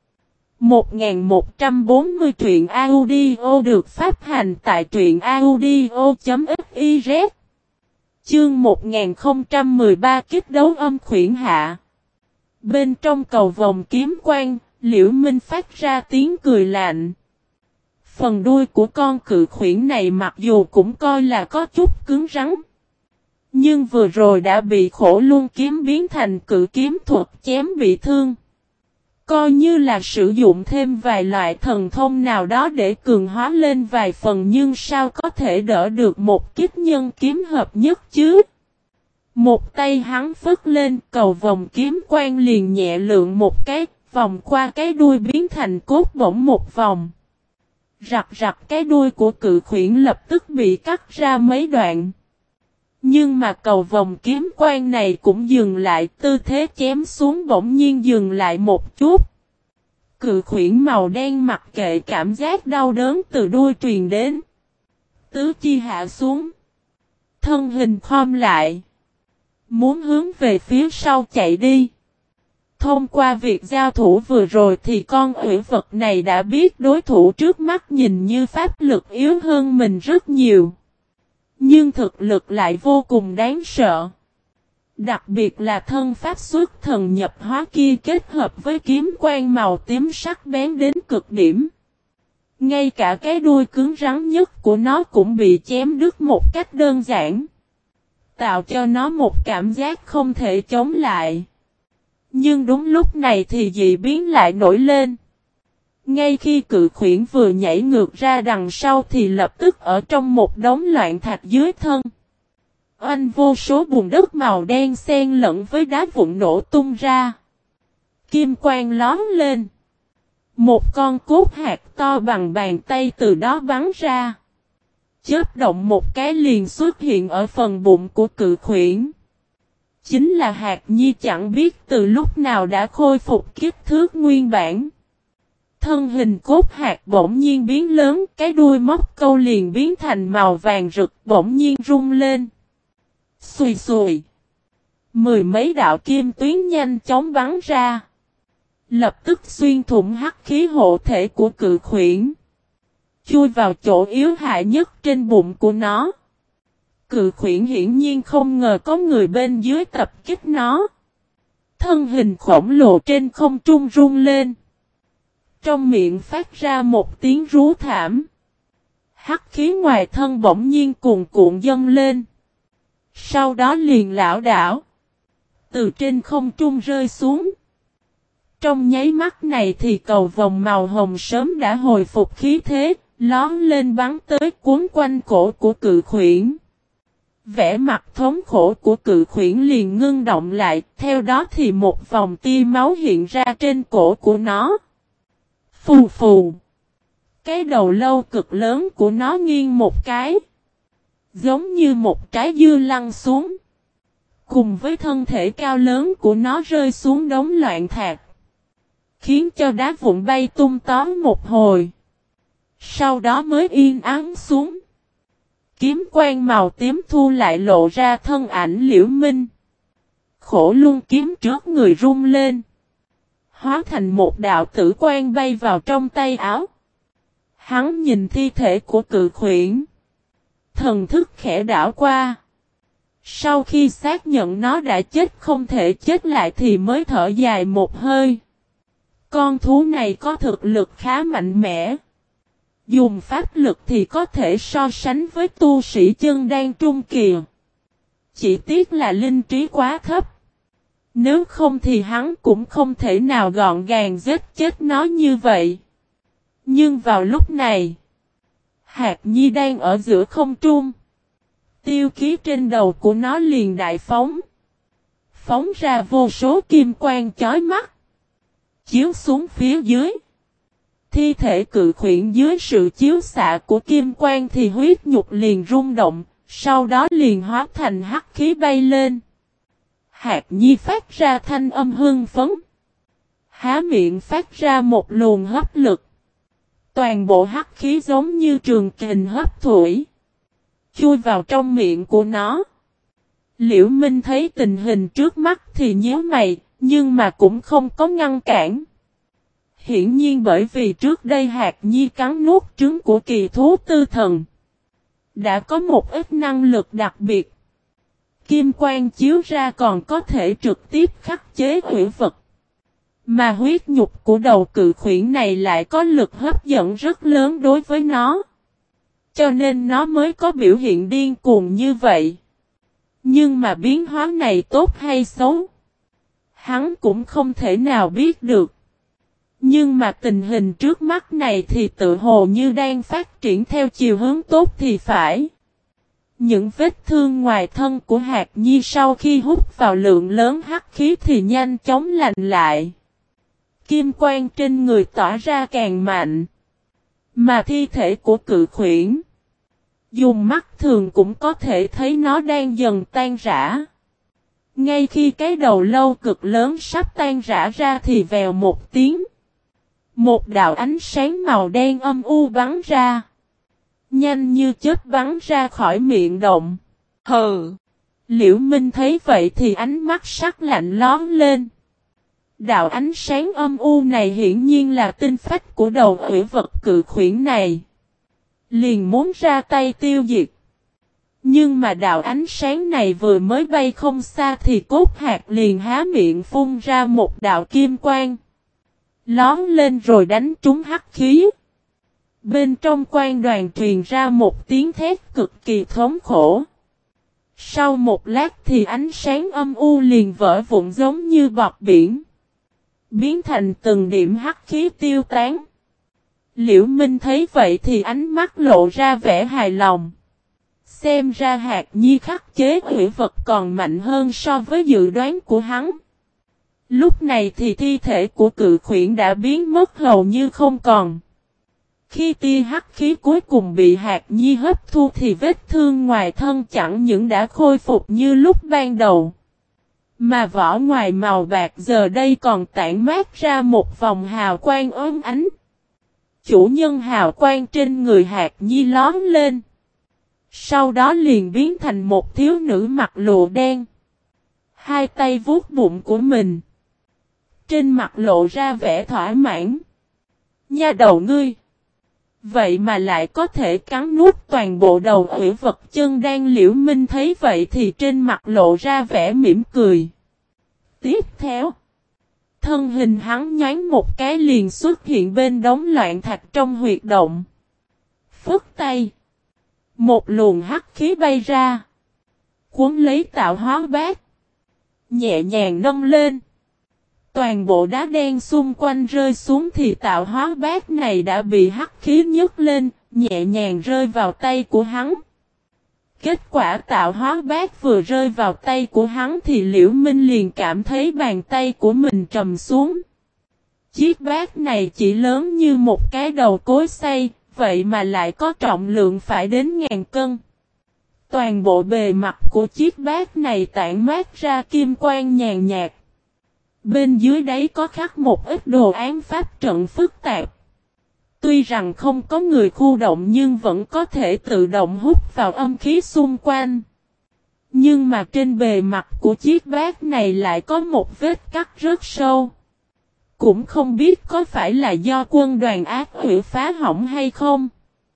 1140 truyện audio được phát hành tại truyện audio.fiz. Chương 1013 kích đấu âm khuyển hạ. Bên trong cầu vòng kiếm quang, Liễu Minh phát ra tiếng cười lạnh. Phần đuôi của con cự khuyển này mặc dù cũng coi là có chút cứng rắn. Nhưng vừa rồi đã bị khổ luôn kiếm biến thành cự kiếm thuật chém bị thương. Coi như là sử dụng thêm vài loại thần thông nào đó để cường hóa lên vài phần nhưng sao có thể đỡ được một kích nhân kiếm hợp nhất chứ? Một tay hắn phất lên cầu vòng kiếm quang liền nhẹ lượng một cái, vòng qua cái đuôi biến thành cốt bổng một vòng. Rặt rặt cái đuôi của cự khuyển lập tức bị cắt ra mấy đoạn. Nhưng mà cầu vòng kiếm quang này cũng dừng lại, tư thế chém xuống bỗng nhiên dừng lại một chút. Cự khuyển màu đen mặc kệ cảm giác đau đớn từ đuôi truyền đến. Tứ chi hạ xuống. Thân hình khom lại. Muốn hướng về phía sau chạy đi. Thông qua việc giao thủ vừa rồi thì con ủy vật này đã biết đối thủ trước mắt nhìn như pháp lực yếu hơn mình rất nhiều. Nhưng thực lực lại vô cùng đáng sợ. Đặc biệt là thân pháp xuất thần nhập hóa kia kết hợp với kiếm quang màu tím sắc bén đến cực điểm. Ngay cả cái đuôi cứng rắn nhất của nó cũng bị chém đứt một cách đơn giản, tạo cho nó một cảm giác không thể chống lại. Nhưng đúng lúc này thì dị biến lại nổi lên. Ngay khi cự khuyển vừa nhảy ngược ra đằng sau thì lập tức ở trong một đống loạn thạch dưới thân. Oanh, vô số bùn đất màu đen xen lẫn với đá vụn nổ tung ra. Kim quang lóe lên. Một con cốt hạt to bằng bàn tay từ đó bắn ra. Chớp động một cái liền xuất hiện ở phần bụng của cự khuyển. Chính là Hạt Nhi chẳng biết từ lúc nào đã khôi phục kích thước nguyên bản. Thân hình cốt hạt bỗng nhiên biến lớn, cái đuôi móc câu liền biến thành màu vàng rực bỗng nhiên rung lên. Xùi xùi. Mười mấy đạo kim tuyến nhanh chóng bắn ra. Lập tức xuyên thủng hắc khí hộ thể của cự khuyển. Chui vào chỗ yếu hại nhất trên bụng của nó. Cự khuyển hiển nhiên không ngờ có người bên dưới tập kích nó. Thân hình khổng lồ trên không trung rung lên. Trong miệng phát ra một tiếng rú thảm. Hắc khí ngoài thân bỗng nhiên cuồn cuộn dâng lên. Sau đó liền lảo đảo. Từ trên không trung rơi xuống. Trong nháy mắt này thì cầu vồng màu hồng sớm đã hồi phục khí thế, lón lên bắn tới cuốn quanh cổ của cự khuyển. Vẻ mặt thống khổ của cự khuyển liền ngưng động lại, theo đó thì một vòng tia máu hiện ra trên cổ của nó. Phù phù. Cái đầu lâu cực lớn của nó nghiêng một cái. Giống như một trái dưa lăn xuống. Cùng với thân thể cao lớn của nó rơi xuống đống loạn thạch. Khiến cho đá vụn bay tung tóe một hồi. Sau đó mới yên ắng xuống. Kiếm quang màu tím thu lại lộ ra thân ảnh Liễu Minh. Khổ luôn kiếm trước người rung lên. Hóa thành một đạo tử quang bay vào trong tay áo. Hắn nhìn thi thể của cự khuyển. Thần thức khẽ đảo qua. Sau khi xác nhận nó đã chết không thể chết lại thì mới thở dài một hơi. Con thú này có thực lực khá mạnh mẽ. Dùng pháp lực thì có thể so sánh với tu sĩ chân đan trung kỳ. Chỉ tiếc là linh trí quá thấp. Nếu không thì hắn cũng không thể nào gọn gàng giết chết nó như vậy. Nhưng vào lúc này, Hạt Nhi đang ở giữa không trung. Tiêu khí trên đầu của nó liền đại phóng. Phóng ra vô số kim quang chói mắt. Chiếu xuống phía dưới. Thi thể cự khuyển dưới sự chiếu xạ của kim quang thì huyết nhục liền rung động. Sau đó liền hóa thành hắc khí bay lên. Hạt Nhi phát ra thanh âm hưng phấn. Há miệng phát ra một luồng hấp lực. Toàn bộ hắc khí giống như trường kình hấp thủy. Chui vào trong miệng của nó. Liễu Minh thấy tình hình trước mắt thì nhíu mày, nhưng mà cũng không có ngăn cản. Hiển nhiên bởi vì trước đây Hạt Nhi cắn nuốt trứng của kỳ thú tư thần. Đã có một ít năng lực đặc biệt. Kim quang chiếu ra còn có thể trực tiếp khắc chế huyễn vật. Mà huyết nhục của đầu cự khuyển này lại có lực hấp dẫn rất lớn đối với nó. Cho nên nó mới có biểu hiện điên cuồng như vậy. Nhưng mà biến hóa này tốt hay xấu, hắn cũng không thể nào biết được. Nhưng mà tình hình trước mắt này thì tự hồ như đang phát triển theo chiều hướng tốt thì phải. Những vết thương ngoài thân của Hạt Nhi sau khi hút vào lượng lớn hắc khí thì nhanh chóng lành lại. Kim quang trên người tỏa ra càng mạnh. Mà thi thể của cự khuyển, dùng mắt thường cũng có thể thấy nó đang dần tan rã. Ngay khi cái đầu lâu cực lớn sắp tan rã ra thì vèo một tiếng. Một đạo ánh sáng màu đen âm u bắn ra. Nhanh như chớp bắn ra khỏi miệng động. Hừ! Liễu Minh thấy vậy thì ánh mắt sắc lạnh lón lên. Đạo ánh sáng âm u này hiển nhiên là tinh phách của đầu hủy vật cự khuyển này. Liền muốn ra tay tiêu diệt. Nhưng mà đạo ánh sáng này vừa mới bay không xa thì cốt hạt liền há miệng phun ra một đạo kim quang. Lón lên rồi đánh trúng hắc khí. Bên trong quan đoàn truyền ra một tiếng thét cực kỳ thống khổ. Sau một lát thì ánh sáng âm u liền vỡ vụn giống như bọt biển, biến thành từng điểm hắc khí tiêu tán. Liễu Minh thấy vậy thì ánh mắt lộ ra vẻ hài lòng. Xem ra Hạc Nhi khắc chế hủy vật còn mạnh hơn so với dự đoán của hắn. Lúc này thì thi thể của cự khuyển đã biến mất hầu như không còn. Khi tia hắc khí cuối cùng bị Hạc Nhi hấp thu thì vết thương ngoài thân chẳng những đã khôi phục như lúc ban đầu, mà vỏ ngoài màu bạc giờ đây còn tản mát ra một vòng hào quang óng ánh. Chủ nhân hào quang trên người Hạc Nhi lóm lên. Sau đó liền biến thành một thiếu nữ mặc lụa đen. Hai tay vuốt bụng của mình. Trên mặt lộ ra vẻ thỏa mãn. Nha đầu ngươi! Vậy mà lại có thể cắn nuốt toàn bộ đầu hủy vật chân đang. Liễu Minh thấy vậy thì trên mặt lộ ra vẻ mỉm cười. Tiếp theo, thân hình hắn nhoáng một cái liền xuất hiện bên đống loạn thạch trong huyệt động. Phất tay, một luồng hắc khí bay ra, cuốn lấy tạo hóa bát, nhẹ nhàng nâng lên. Toàn bộ đá đen xung quanh rơi xuống thì tạo hóa bát này đã bị hắc khí nhấc lên, nhẹ nhàng rơi vào tay của hắn. Kết quả tạo hóa bát vừa rơi vào tay của hắn thì Liễu Minh liền cảm thấy bàn tay của mình trầm xuống. Chiếc bát này chỉ lớn như một cái đầu cối xay, vậy mà lại có trọng lượng phải đến 1000 cân. Toàn bộ bề mặt của chiếc bát này tản mát ra kim quang nhàn nhạt. Bên dưới đáy có khắc một ít đồ án pháp trận phức tạp. Tuy rằng không có người khu động nhưng vẫn có thể tự động hút vào âm khí xung quanh. Nhưng mà trên bề mặt của chiếc bát này lại có một vết cắt rất sâu. Cũng không biết có phải là do quân đoàn ác hủy phá hỏng hay không.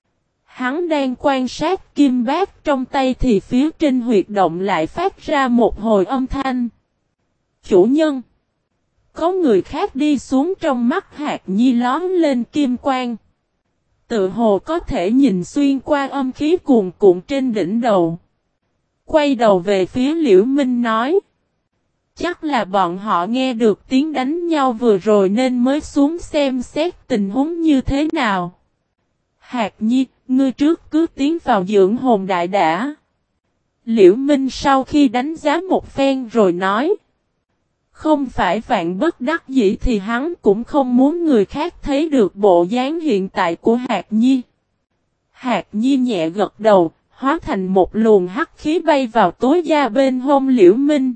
Hắn đang quan sát kim bát trong tay thì phía trên huyệt động lại phát ra một hồi âm thanh. Chủ nhân! Có người khác đi xuống. Trong mắt Hạc Nhi lóm lên kim quang. Tự hồ có thể nhìn xuyên qua âm khí cuồn cuộn trên đỉnh đầu. Quay đầu về phía Liễu Minh nói. Chắc là bọn họ nghe được tiếng đánh nhau vừa rồi nên mới xuống xem xét tình huống như thế nào. Hạc Nhi, ngươi trước cứ tiến vào dưỡng hồn đại đã. Liễu Minh sau khi đánh giá một phen rồi nói. Không phải vạn bất đắc dĩ thì hắn cũng không muốn người khác thấy được bộ dáng hiện tại của Hạc Nhi. Hạc Nhi nhẹ gật đầu, hóa thành một luồng hắc khí bay vào tối da bên hông Liễu Minh.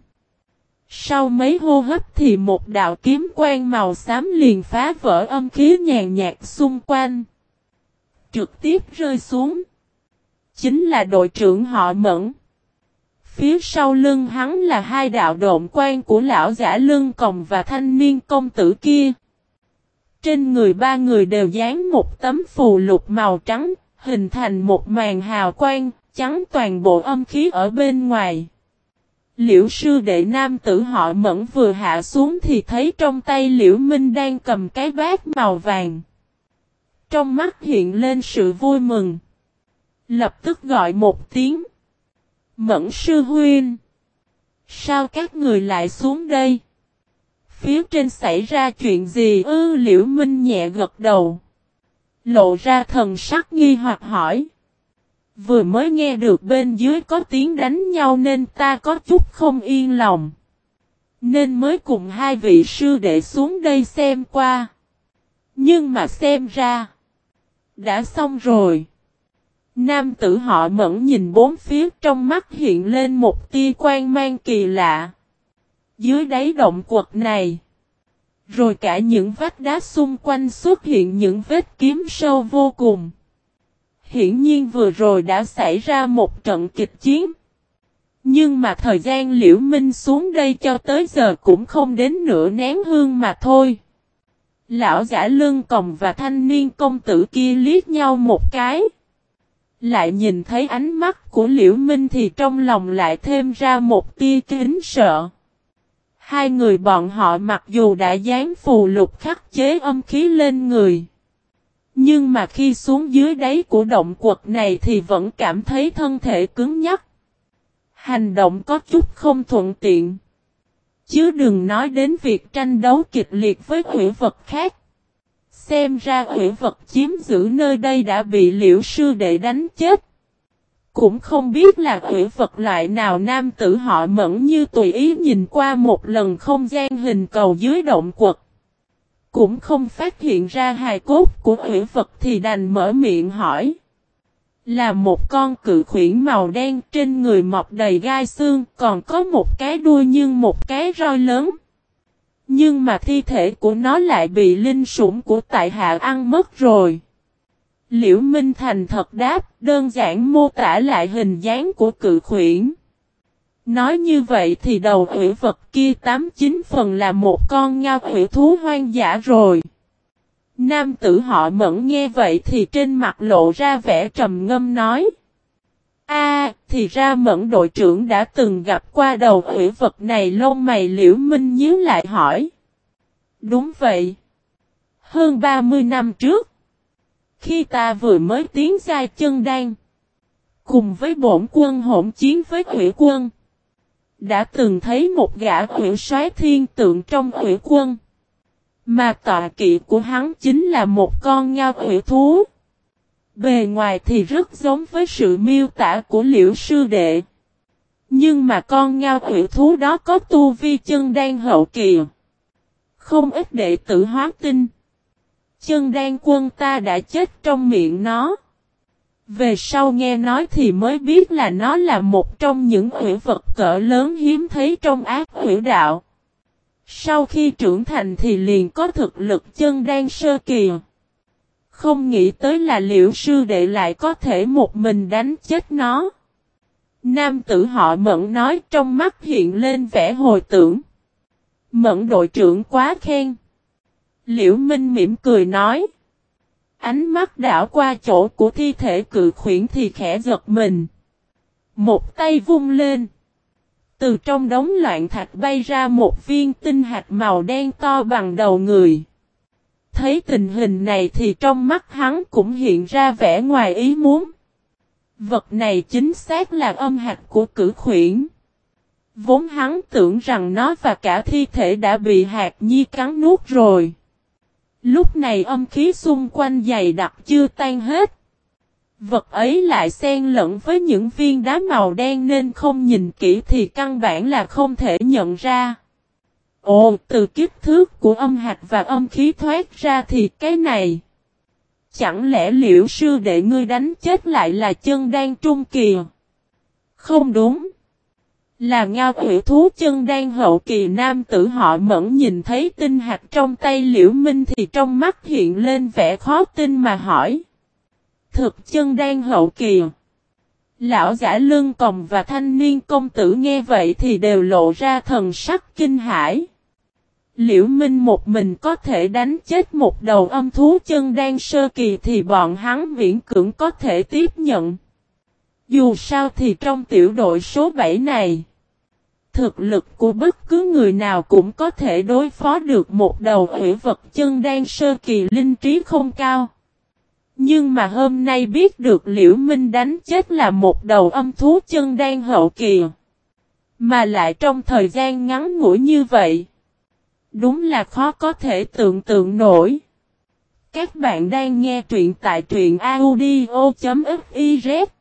Sau mấy hô hấp thì một đạo kiếm quang màu xám liền phá vỡ âm khí nhàn nhạt xung quanh. Trực tiếp rơi xuống. Chính là đội trưởng họ Mẫn. Phía sau lưng hắn là hai đạo độn quang của lão giả lưng còng và thanh niên công tử kia. Trên người ba người đều dán một tấm phù lục màu trắng, hình thành một màn hào quang, chắn toàn bộ âm khí ở bên ngoài. Liễu sư đệ nam tử họ Mẫn vừa hạ xuống thì thấy trong tay Liễu Minh đang cầm cái bát màu vàng. Trong mắt hiện lên sự vui mừng. Lập tức gọi một tiếng. Mẫn sư huynh. Sao các người lại xuống đây? Phía trên xảy ra chuyện gì ư? Liễu Minh nhẹ gật đầu. Lộ ra thần sắc nghi hoặc hỏi. Vừa mới nghe được bên dưới có tiếng đánh nhau nên ta có chút không yên lòng. Nên mới cùng hai vị sư đệ xuống đây xem qua. Nhưng mà xem ra. Đã xong rồi. Nam tử họ Mẫn nhìn bốn phía trong mắt hiện lên một tia quang mang kỳ lạ. Dưới đáy động quật này. Rồi cả những vách đá xung quanh xuất hiện những vết kiếm sâu vô cùng. Hiển nhiên vừa rồi đã xảy ra một trận kịch chiến. Nhưng mà thời gian Liễu Minh xuống đây cho tới giờ cũng không đến nửa nén hương mà thôi. Lão giả lưng còng và thanh niên công tử kia liếc nhau một cái. Lại nhìn thấy ánh mắt của Liễu Minh thì trong lòng lại thêm ra một tia kính sợ. Hai người bọn họ mặc dù đã dán phù lục khắc chế âm khí lên người. Nhưng mà khi xuống dưới đáy của động quật này thì vẫn cảm thấy thân thể cứng nhắc. Hành động có chút không thuận tiện. Chứ đừng nói đến việc tranh đấu kịch liệt với quỷ vật khác. Xem ra quỷ vật chiếm giữ nơi đây đã bị Liễu sư đệ đánh chết. Cũng không biết là quỷ vật loại nào. Nam tử họ Mẫn như tùy ý nhìn qua một lần không gian hình cầu dưới động quật. Cũng không phát hiện ra hài cốt của quỷ vật thì đành mở miệng hỏi. Là một con cự khuyển màu đen, trên người mọc đầy gai xương, còn có một cái đuôi nhưng một cái roi lớn. Nhưng mà thi thể của nó lại bị linh sủng của tại hạ ăn mất rồi. Liễu Minh thành thật đáp, đơn giản mô tả lại hình dáng của cự khuyển. Nói như vậy thì đầu quỷ vật kia 89 phần là một con ngao quỷ thú hoang dã rồi. Nam tử họ Mẫn nghe vậy thì trên mặt lộ ra vẻ trầm ngâm nói. Thì ra Mẫn đội trưởng đã từng gặp qua đầu quỷ vật này. Lông mày Liễu Minh nhíu lại hỏi. Đúng vậy. Hơn 30 năm trước, khi ta vừa mới tiến giai chân đan, cùng với bổn quân hỗn chiến với quỷ quân, đã từng thấy một gã quỷ soái thiên tượng trong quỷ quân. Mà tọa kỵ của hắn chính là một con ngao quỷ thú. Bề ngoài thì rất giống với sự miêu tả của Liễu sư đệ. Nhưng mà con ngao quỷ thú đó có tu vi chân đan hậu kỳ. Không ít đệ tử hóa tinh. Chân đan quân ta đã chết trong miệng nó. Về sau nghe nói thì mới biết là nó là một trong những quỷ vật cỡ lớn hiếm thấy trong ác quỷ đạo. Sau khi trưởng thành thì liền có thực lực chân đan sơ kỳ. Không nghĩ tới là Liễu sư đệ lại có thể một mình đánh chết nó. Nam tử họ Mẫn nói, trong mắt hiện lên vẻ hồi tưởng. Mẫn đội trưởng quá khen. Liễu Minh mỉm cười nói. Ánh mắt đảo qua chỗ của thi thể cự khuyển thì khẽ giật mình. Một tay vung lên. Từ trong đống loạn thạch bay ra một viên tinh hạt màu đen to bằng đầu người. Thấy tình hình này thì trong mắt hắn cũng hiện ra vẻ ngoài ý muốn. Vật này chính xác là âm hạt của cự khuyển. Vốn hắn tưởng rằng nó và cả thi thể đã bị hạt nhi cắn nuốt rồi. Lúc này âm khí xung quanh dày đặc chưa tan hết. Vật ấy lại xen lẫn với những viên đá màu đen nên không nhìn kỹ thì căn bản là không thể nhận ra. Ồ, từ kích thước của âm hạt và âm khí thoát ra thì cái này. Chẳng lẽ Liễu sư đệ ngươi đánh chết lại là chân đan trung kỳ? Không đúng. Là ngao quỷ thú chân đan hậu kỳ. Nam tử họ Mẫn nhìn thấy tinh hạt trong tay Liễu Minh thì trong mắt hiện lên vẻ khó tin mà hỏi. Thực chân đan hậu kỳ. Lão giả lưng còng và thanh niên công tử nghe vậy thì đều lộ ra thần sắc kinh hãi. Liễu Minh một mình có thể đánh chết một đầu âm thú chân đan sơ kỳ thì bọn hắn miễn cưỡng có thể tiếp nhận. Dù sao thì trong tiểu đội số 7 này, thực lực của bất cứ người nào cũng có thể đối phó được một đầu quỷ vật chân đan sơ kỳ linh trí không cao. Nhưng mà hôm nay biết được Liễu Minh đánh chết là một đầu âm thú chân đan hậu kỳ. Mà lại trong thời gian ngắn ngủi như vậy. Đúng là khó có thể tưởng tượng nổi. Các bạn đang nghe truyện tại truyện audio.fiz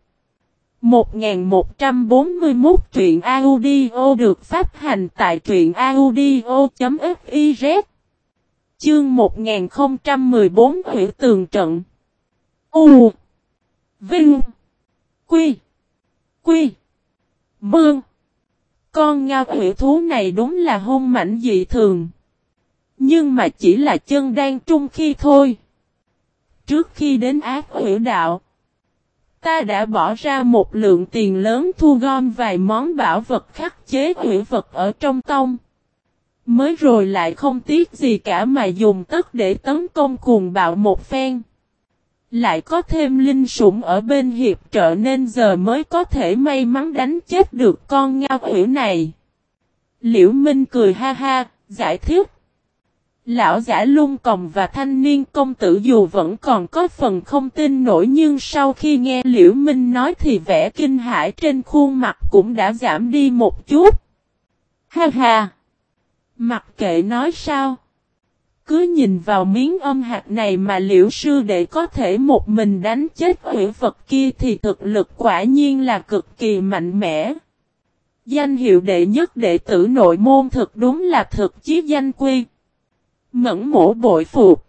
1141 truyện audio được phát hành tại truyện audio.fiz. Chương 1014 Hủy tường trận. U Vinh Quy Quy Mương. Con ngao quỷ thú này đúng là hung mãnh dị thường. Nhưng mà chỉ là chân đan trung khi thôi. Trước khi đến ác quỷ đạo, ta đã bỏ ra một lượng tiền lớn thu gom vài món bảo vật khắc chế quỷ vật ở trong tông. Mới rồi lại không tiếc gì cả mà dùng tất để tấn công cuồng bạo một phen. Lại có thêm linh sủng ở bên hiệp trợ nên giờ mới có thể may mắn đánh chết được con ngao quỷ này. Liễu Minh cười ha ha, giải thích. Lão giả Lung Còng và thanh niên công tử dù vẫn còn có phần không tin nổi, nhưng sau khi nghe Liễu Minh nói thì vẻ kinh hãi trên khuôn mặt cũng đã giảm đi một chút. Ha ha! Mặc kệ nói sao. Cứ nhìn vào miếng âm hạt này mà Liễu sư đệ có thể một mình đánh chết quỷ vật kia thì thực lực quả nhiên là cực kỳ mạnh mẽ. Danh hiệu đệ nhất đệ tử nội môn thực đúng là thực chí danh quy. Mẫn mổ bội phục.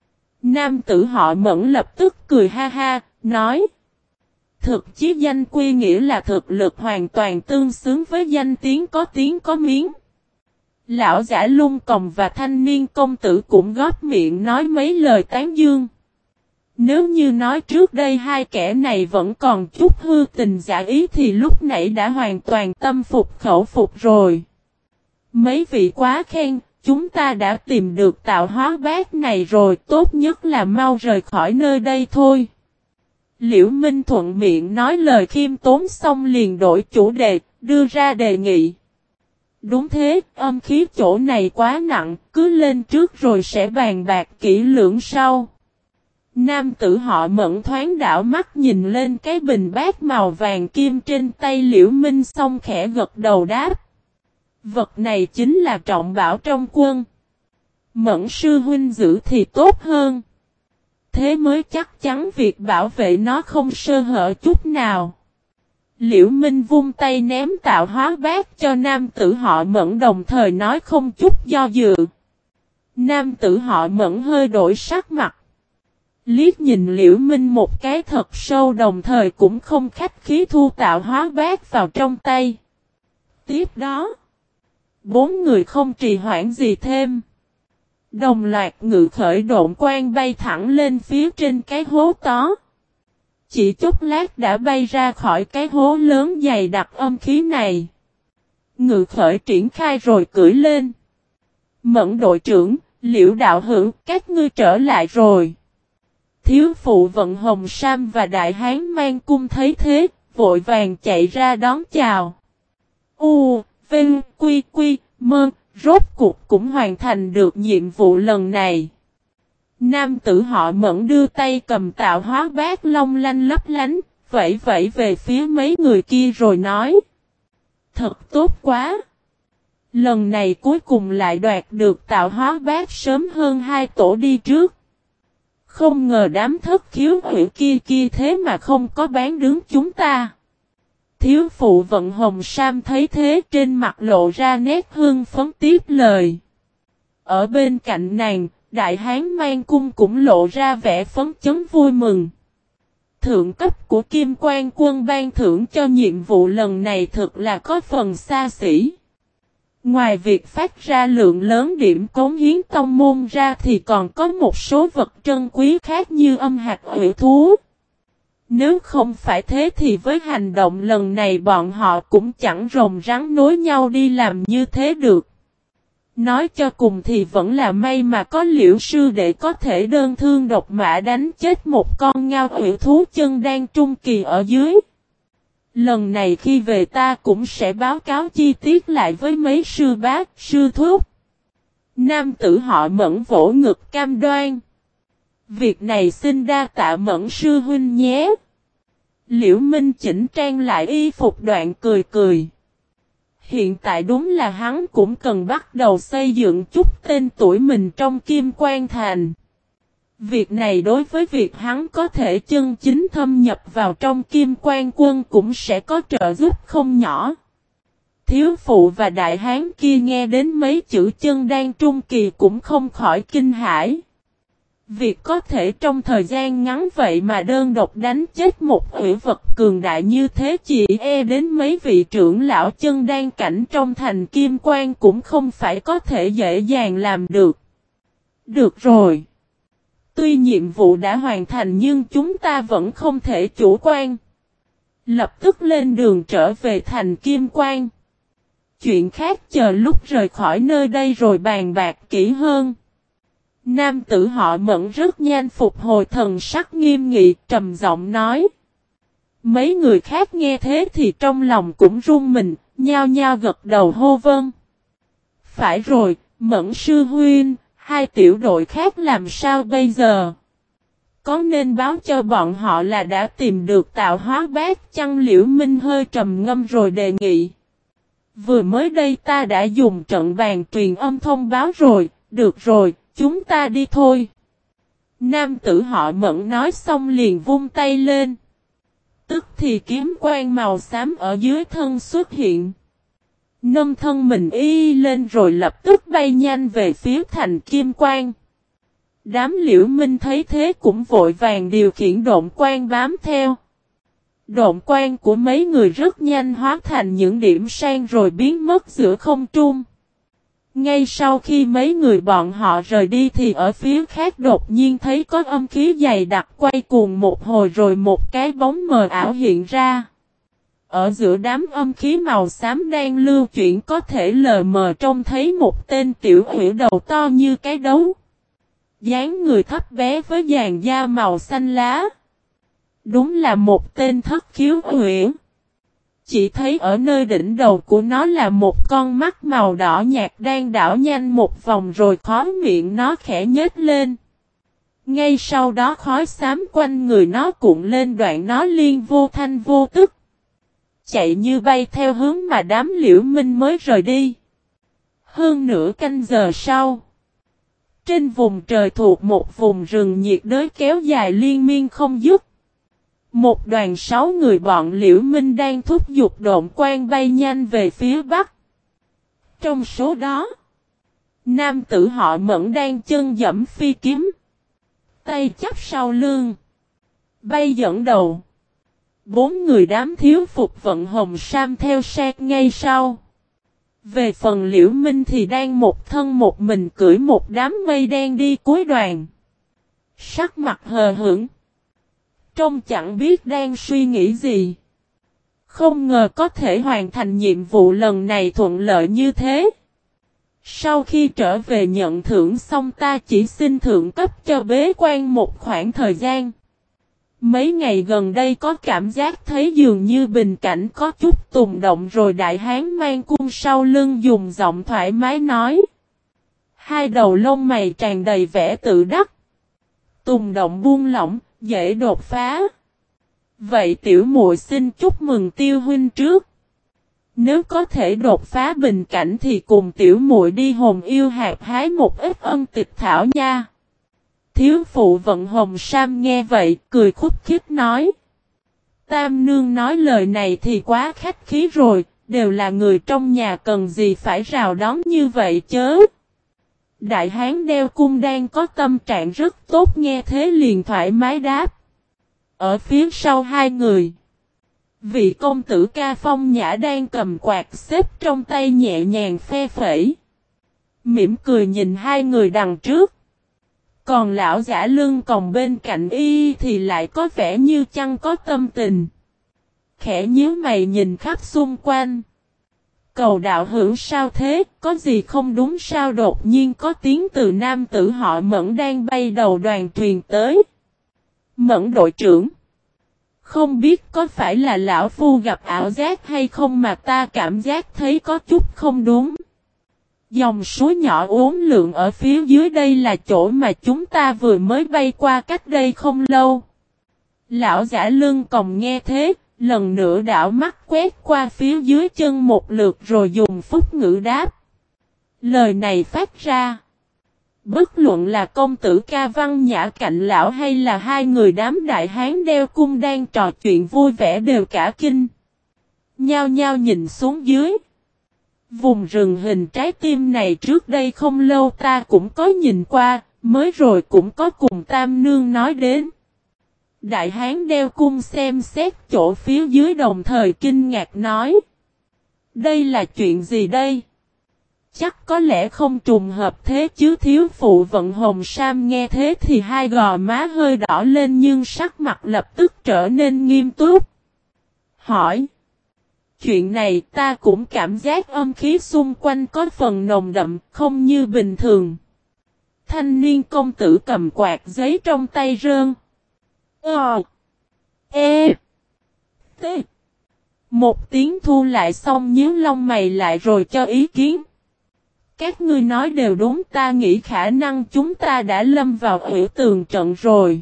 Nam tử họ Mẫn lập tức cười ha ha, nói. Thực chí danh quy nghĩa là thực lực hoàn toàn tương xứng với danh tiếng có miếng. Lão giả Lung Còng và thanh niên công tử cũng góp miệng nói mấy lời tán dương. Nếu như nói trước đây hai kẻ này vẫn còn chút hư tình giả ý thì lúc nãy đã hoàn toàn tâm phục khẩu phục rồi. Mấy vị quá khen, chúng ta đã tìm được tạo hóa bát này rồi, tốt nhất là mau rời khỏi nơi đây thôi. Liễu Minh thuận miệng nói lời khiêm tốn xong liền đổi chủ đề, đưa ra đề nghị. Đúng thế, âm khí chỗ này quá nặng, cứ lên trước rồi sẽ bàn bạc kỹ lưỡng sau. Nam tử họ Mẫn thoáng đảo mắt nhìn lên cái bình bát màu vàng kim trên tay Liễu Minh xong khẽ gật đầu đáp. Vật này chính là trọng bảo trong quân. Mẫn sư huynh giữ thì tốt hơn. Thế mới chắc chắn việc bảo vệ nó không sơ hở chút nào. Liễu Minh vung tay ném tạo hóa bát cho nam tử họ Mẫn, đồng thời nói không chút do dự. Nam tử họ Mẫn hơi đổi sắc mặt. Liếc nhìn Liễu Minh một cái thật sâu, đồng thời cũng không khách khí thu tạo hóa bát vào trong tay. Tiếp đó, bốn người không trì hoãn gì thêm. Đồng loạt ngự khởi độn quang bay thẳng lên phía trên cái hố tó. Chỉ chốc lát đã bay ra khỏi cái hố lớn dày đặc âm khí này. Ngự khởi triển khai rồi cưỡi lên. Mẫn đội trưởng, Liễu đạo hữu, các ngươi trở lại rồi. Thiếu phụ Vận Hồng Sam và Đại Hán Mang Cung thấy thế, vội vàng chạy ra đón chào. Vinh, Quy, Mơ, rốt cuộc cũng hoàn thành được nhiệm vụ lần này. Nam tử họ Mẫn đưa tay cầm tạo hóa bát long lanh lấp lánh, vẫy về phía mấy người kia rồi nói. Thật tốt quá! Lần này cuối cùng lại đoạt được tạo hóa bát sớm hơn hai tổ đi trước. Không ngờ đám thất khiếu hủy kia thế mà không có bán đứng chúng ta. Thiếu phụ Vận Hồng Sam thấy thế, trên mặt lộ ra nét hương phấn tiếp lời. Ở bên cạnh nàng, Đại Hán Mang Cung cũng lộ ra vẻ phấn chấn vui mừng. Thượng cấp của Kim Quan Quân ban thưởng cho nhiệm vụ lần này thực là có phần xa xỉ. Ngoài việc phát ra lượng lớn điểm cống hiến tông môn ra thì còn có một số vật trân quý khác như âm hạt hủy thú. Nếu không phải thế thì với hành động lần này bọn họ cũng chẳng rồng rắn nối nhau đi làm như thế được. Nói cho cùng thì vẫn là may mà có Liễu sư đệ có thể đơn thương độc mã đánh chết một con ngao hủy thú chân đan trung kỳ ở dưới. Lần này khi về ta cũng sẽ báo cáo chi tiết lại với mấy sư bá, sư thúc. Nam tử họ Mẫn vỗ ngực cam đoan. Việc này xin đa tạ Mẫn sư huynh nhé. Liễu Minh chỉnh trang lại y phục đoạn cười. Hiện tại đúng là hắn cũng cần bắt đầu xây dựng chút tên tuổi mình trong Kim Quan Thành. Việc này đối với việc hắn có thể chân chính thâm nhập vào trong Kim Quan Quân cũng sẽ có trợ giúp không nhỏ. Thiếu phụ và đại hán kia nghe đến mấy chữ chân đan trung kỳ cũng không khỏi kinh hãi. Việc có thể trong thời gian ngắn vậy mà đơn độc đánh chết một hủy vật cường đại như thế chỉ đến mấy vị trưởng lão chân đan cảnh trong thành Kim Quan cũng không phải có thể dễ dàng làm được. Được rồi. Tuy nhiệm vụ đã hoàn thành nhưng chúng ta vẫn không thể chủ quan. Lập tức lên đường trở về thành Kim Quan. Chuyện khác chờ lúc rời khỏi nơi đây rồi bàn bạc kỹ hơn. Nam tử họ Mẫn rất nhanh phục hồi thần sắc nghiêm nghị, trầm giọng nói. Mấy người khác nghe thế thì trong lòng cũng run mình, nhao nhao gật đầu hô vâng. Phải rồi, Mẫn sư huynh, Hai tiểu đội khác làm sao bây giờ? Có nên báo cho bọn họ là đã tìm được tạo hóa bát chăng? Liễu Minh hơi trầm ngâm rồi đề nghị. Vừa mới đây ta đã dùng trận bàn truyền âm thông báo rồi, được rồi, chúng ta đi thôi. Nam tử họ Mẫn nói xong liền vung tay lên. Tức thì kiếm quang màu xám ở dưới thân xuất hiện. Nâng thân mình y lên rồi lập tức bay nhanh về phía thành kim quang. Đám Liễu Minh thấy thế cũng vội vàng điều khiển độn quang bám theo. Độn quang của mấy người rất nhanh hóa thành những điểm sáng rồi biến mất giữa không trung. Ngay sau khi mấy người bọn họ rời đi thì ở phía khác đột nhiên thấy có âm khí dày đặc quay cuồng một hồi rồi một cái bóng mờ ảo hiện ra. Ở giữa đám âm khí màu xám đang lưu chuyển có thể lờ mờ trông thấy một tên tiểu hủy đầu to như cái đấu. Dáng người thấp bé với dàn da màu xanh lá. Đúng là một tên thất khiếu hủy. Chỉ thấy ở nơi đỉnh đầu của nó là một con mắt màu đỏ nhạt đang đảo nhanh một vòng rồi khóe miệng nó khẽ nhếch lên. Ngay sau đó khói xám quanh người nó cuộn lên đoạn nó liên vô thanh vô tức. Chạy như bay theo hướng mà đám Liễu Minh mới rời đi. Hơn nửa canh giờ sau. Trên vùng trời thuộc một vùng rừng nhiệt đới kéo dài liên miên không dứt. Một đoàn 6 người bọn Liễu Minh đang thúc giục độn quang bay nhanh về phía bắc. Trong số đó, nam tử họ Mẫn đang chân giẫm phi kiếm. Tay chắp sau lưng. Bay dẫn đầu. 4 người đám thiếu phục vận hồng sam theo sát ngay sau. Về phần Liễu Minh thì đang một thân một mình cưỡi một đám mây đen đi cuối đoàn. Sắc mặt hờ hững. Trông chẳng biết đang suy nghĩ gì. Không ngờ có thể hoàn thành nhiệm vụ lần này thuận lợi như thế. Sau khi trở về nhận thưởng xong ta chỉ xin thượng cấp cho bế quan một khoảng thời gian. Mấy ngày gần đây có cảm giác thấy dường như bình cảnh có chút tùng động rồi đại hán mang cung sau lưng dùng giọng thoải mái nói. Hai đầu lông mày tràn đầy vẻ tự đắc. Tùng động buông lỏng, dễ đột phá. Vậy tiểu muội xin chúc mừng Tiêu huynh trước. Nếu có thể đột phá bình cảnh thì cùng tiểu muội đi Hồn Yêu Hạp hái một ít ân tịch thảo nha. Thiếu phụ vận hồng sam nghe vậy, cười khúc khích nói. Tam nương nói lời này thì quá khách khí rồi, đều là người trong nhà cần gì phải rào đón như vậy chớ. Đại hán đeo cung đang có tâm trạng rất tốt nghe thế liền thoải mái đáp. Ở phía sau hai người, vị công tử Ca Phong Nhã đang cầm quạt xếp trong tay nhẹ nhàng phe phẩy. Mỉm cười nhìn hai người đằng trước. Còn lão giả lưng còng bên cạnh y thì lại có vẻ như chẳng có tâm tình. Khẽ nhíu mày nhìn khắp xung quanh. Cầu đạo hữu sao thế, có gì không đúng sao? Đột nhiên có tiếng từ nam tử họ Mẫn đang bay đầu đoàn truyền tới. Mẫn đội trưởng. Không biết có phải là lão phu gặp ảo giác hay không mà ta cảm giác thấy có chút không đúng. Dòng suối nhỏ uốn lượn ở phía dưới đây là chỗ mà chúng ta vừa mới bay qua cách đây không lâu. Lão giả lưng còng nghe thế, lần nữa đảo mắt quét qua phía dưới chân một lượt rồi dùng phúc ngữ đáp. Lời này phát ra. Bất luận là công tử Ca Văn Nhã cạnh lão hay là hai người đám đại hán đeo cung đang trò chuyện vui vẻ đều cả kinh. Nhao nhao nhìn xuống dưới. Vùng rừng hình trái tim này trước đây không lâu ta cũng có nhìn qua, mới rồi cũng có cùng Tam Nương nói đến. Đại hán đeo cung xem xét chỗ phía dưới đồng thời kinh ngạc nói. Đây là chuyện gì đây? Chắc có lẽ không trùng hợp thế chứ. Thiếu phụ vận hồng sam nghe thế thì hai gò má hơi đỏ lên nhưng sắc mặt lập tức trở nên nghiêm túc. Hỏi. Chuyện này ta cũng cảm giác âm khí xung quanh có phần nồng đậm, không như bình thường. Thanh niên công tử cầm quạt giấy trong tay rơn. T. Một tiếng thu lại xong nhíu lông mày lại rồi cho ý kiến. Các ngươi nói đều đúng, ta nghĩ khả năng chúng ta đã lâm vào hủy tường trận rồi.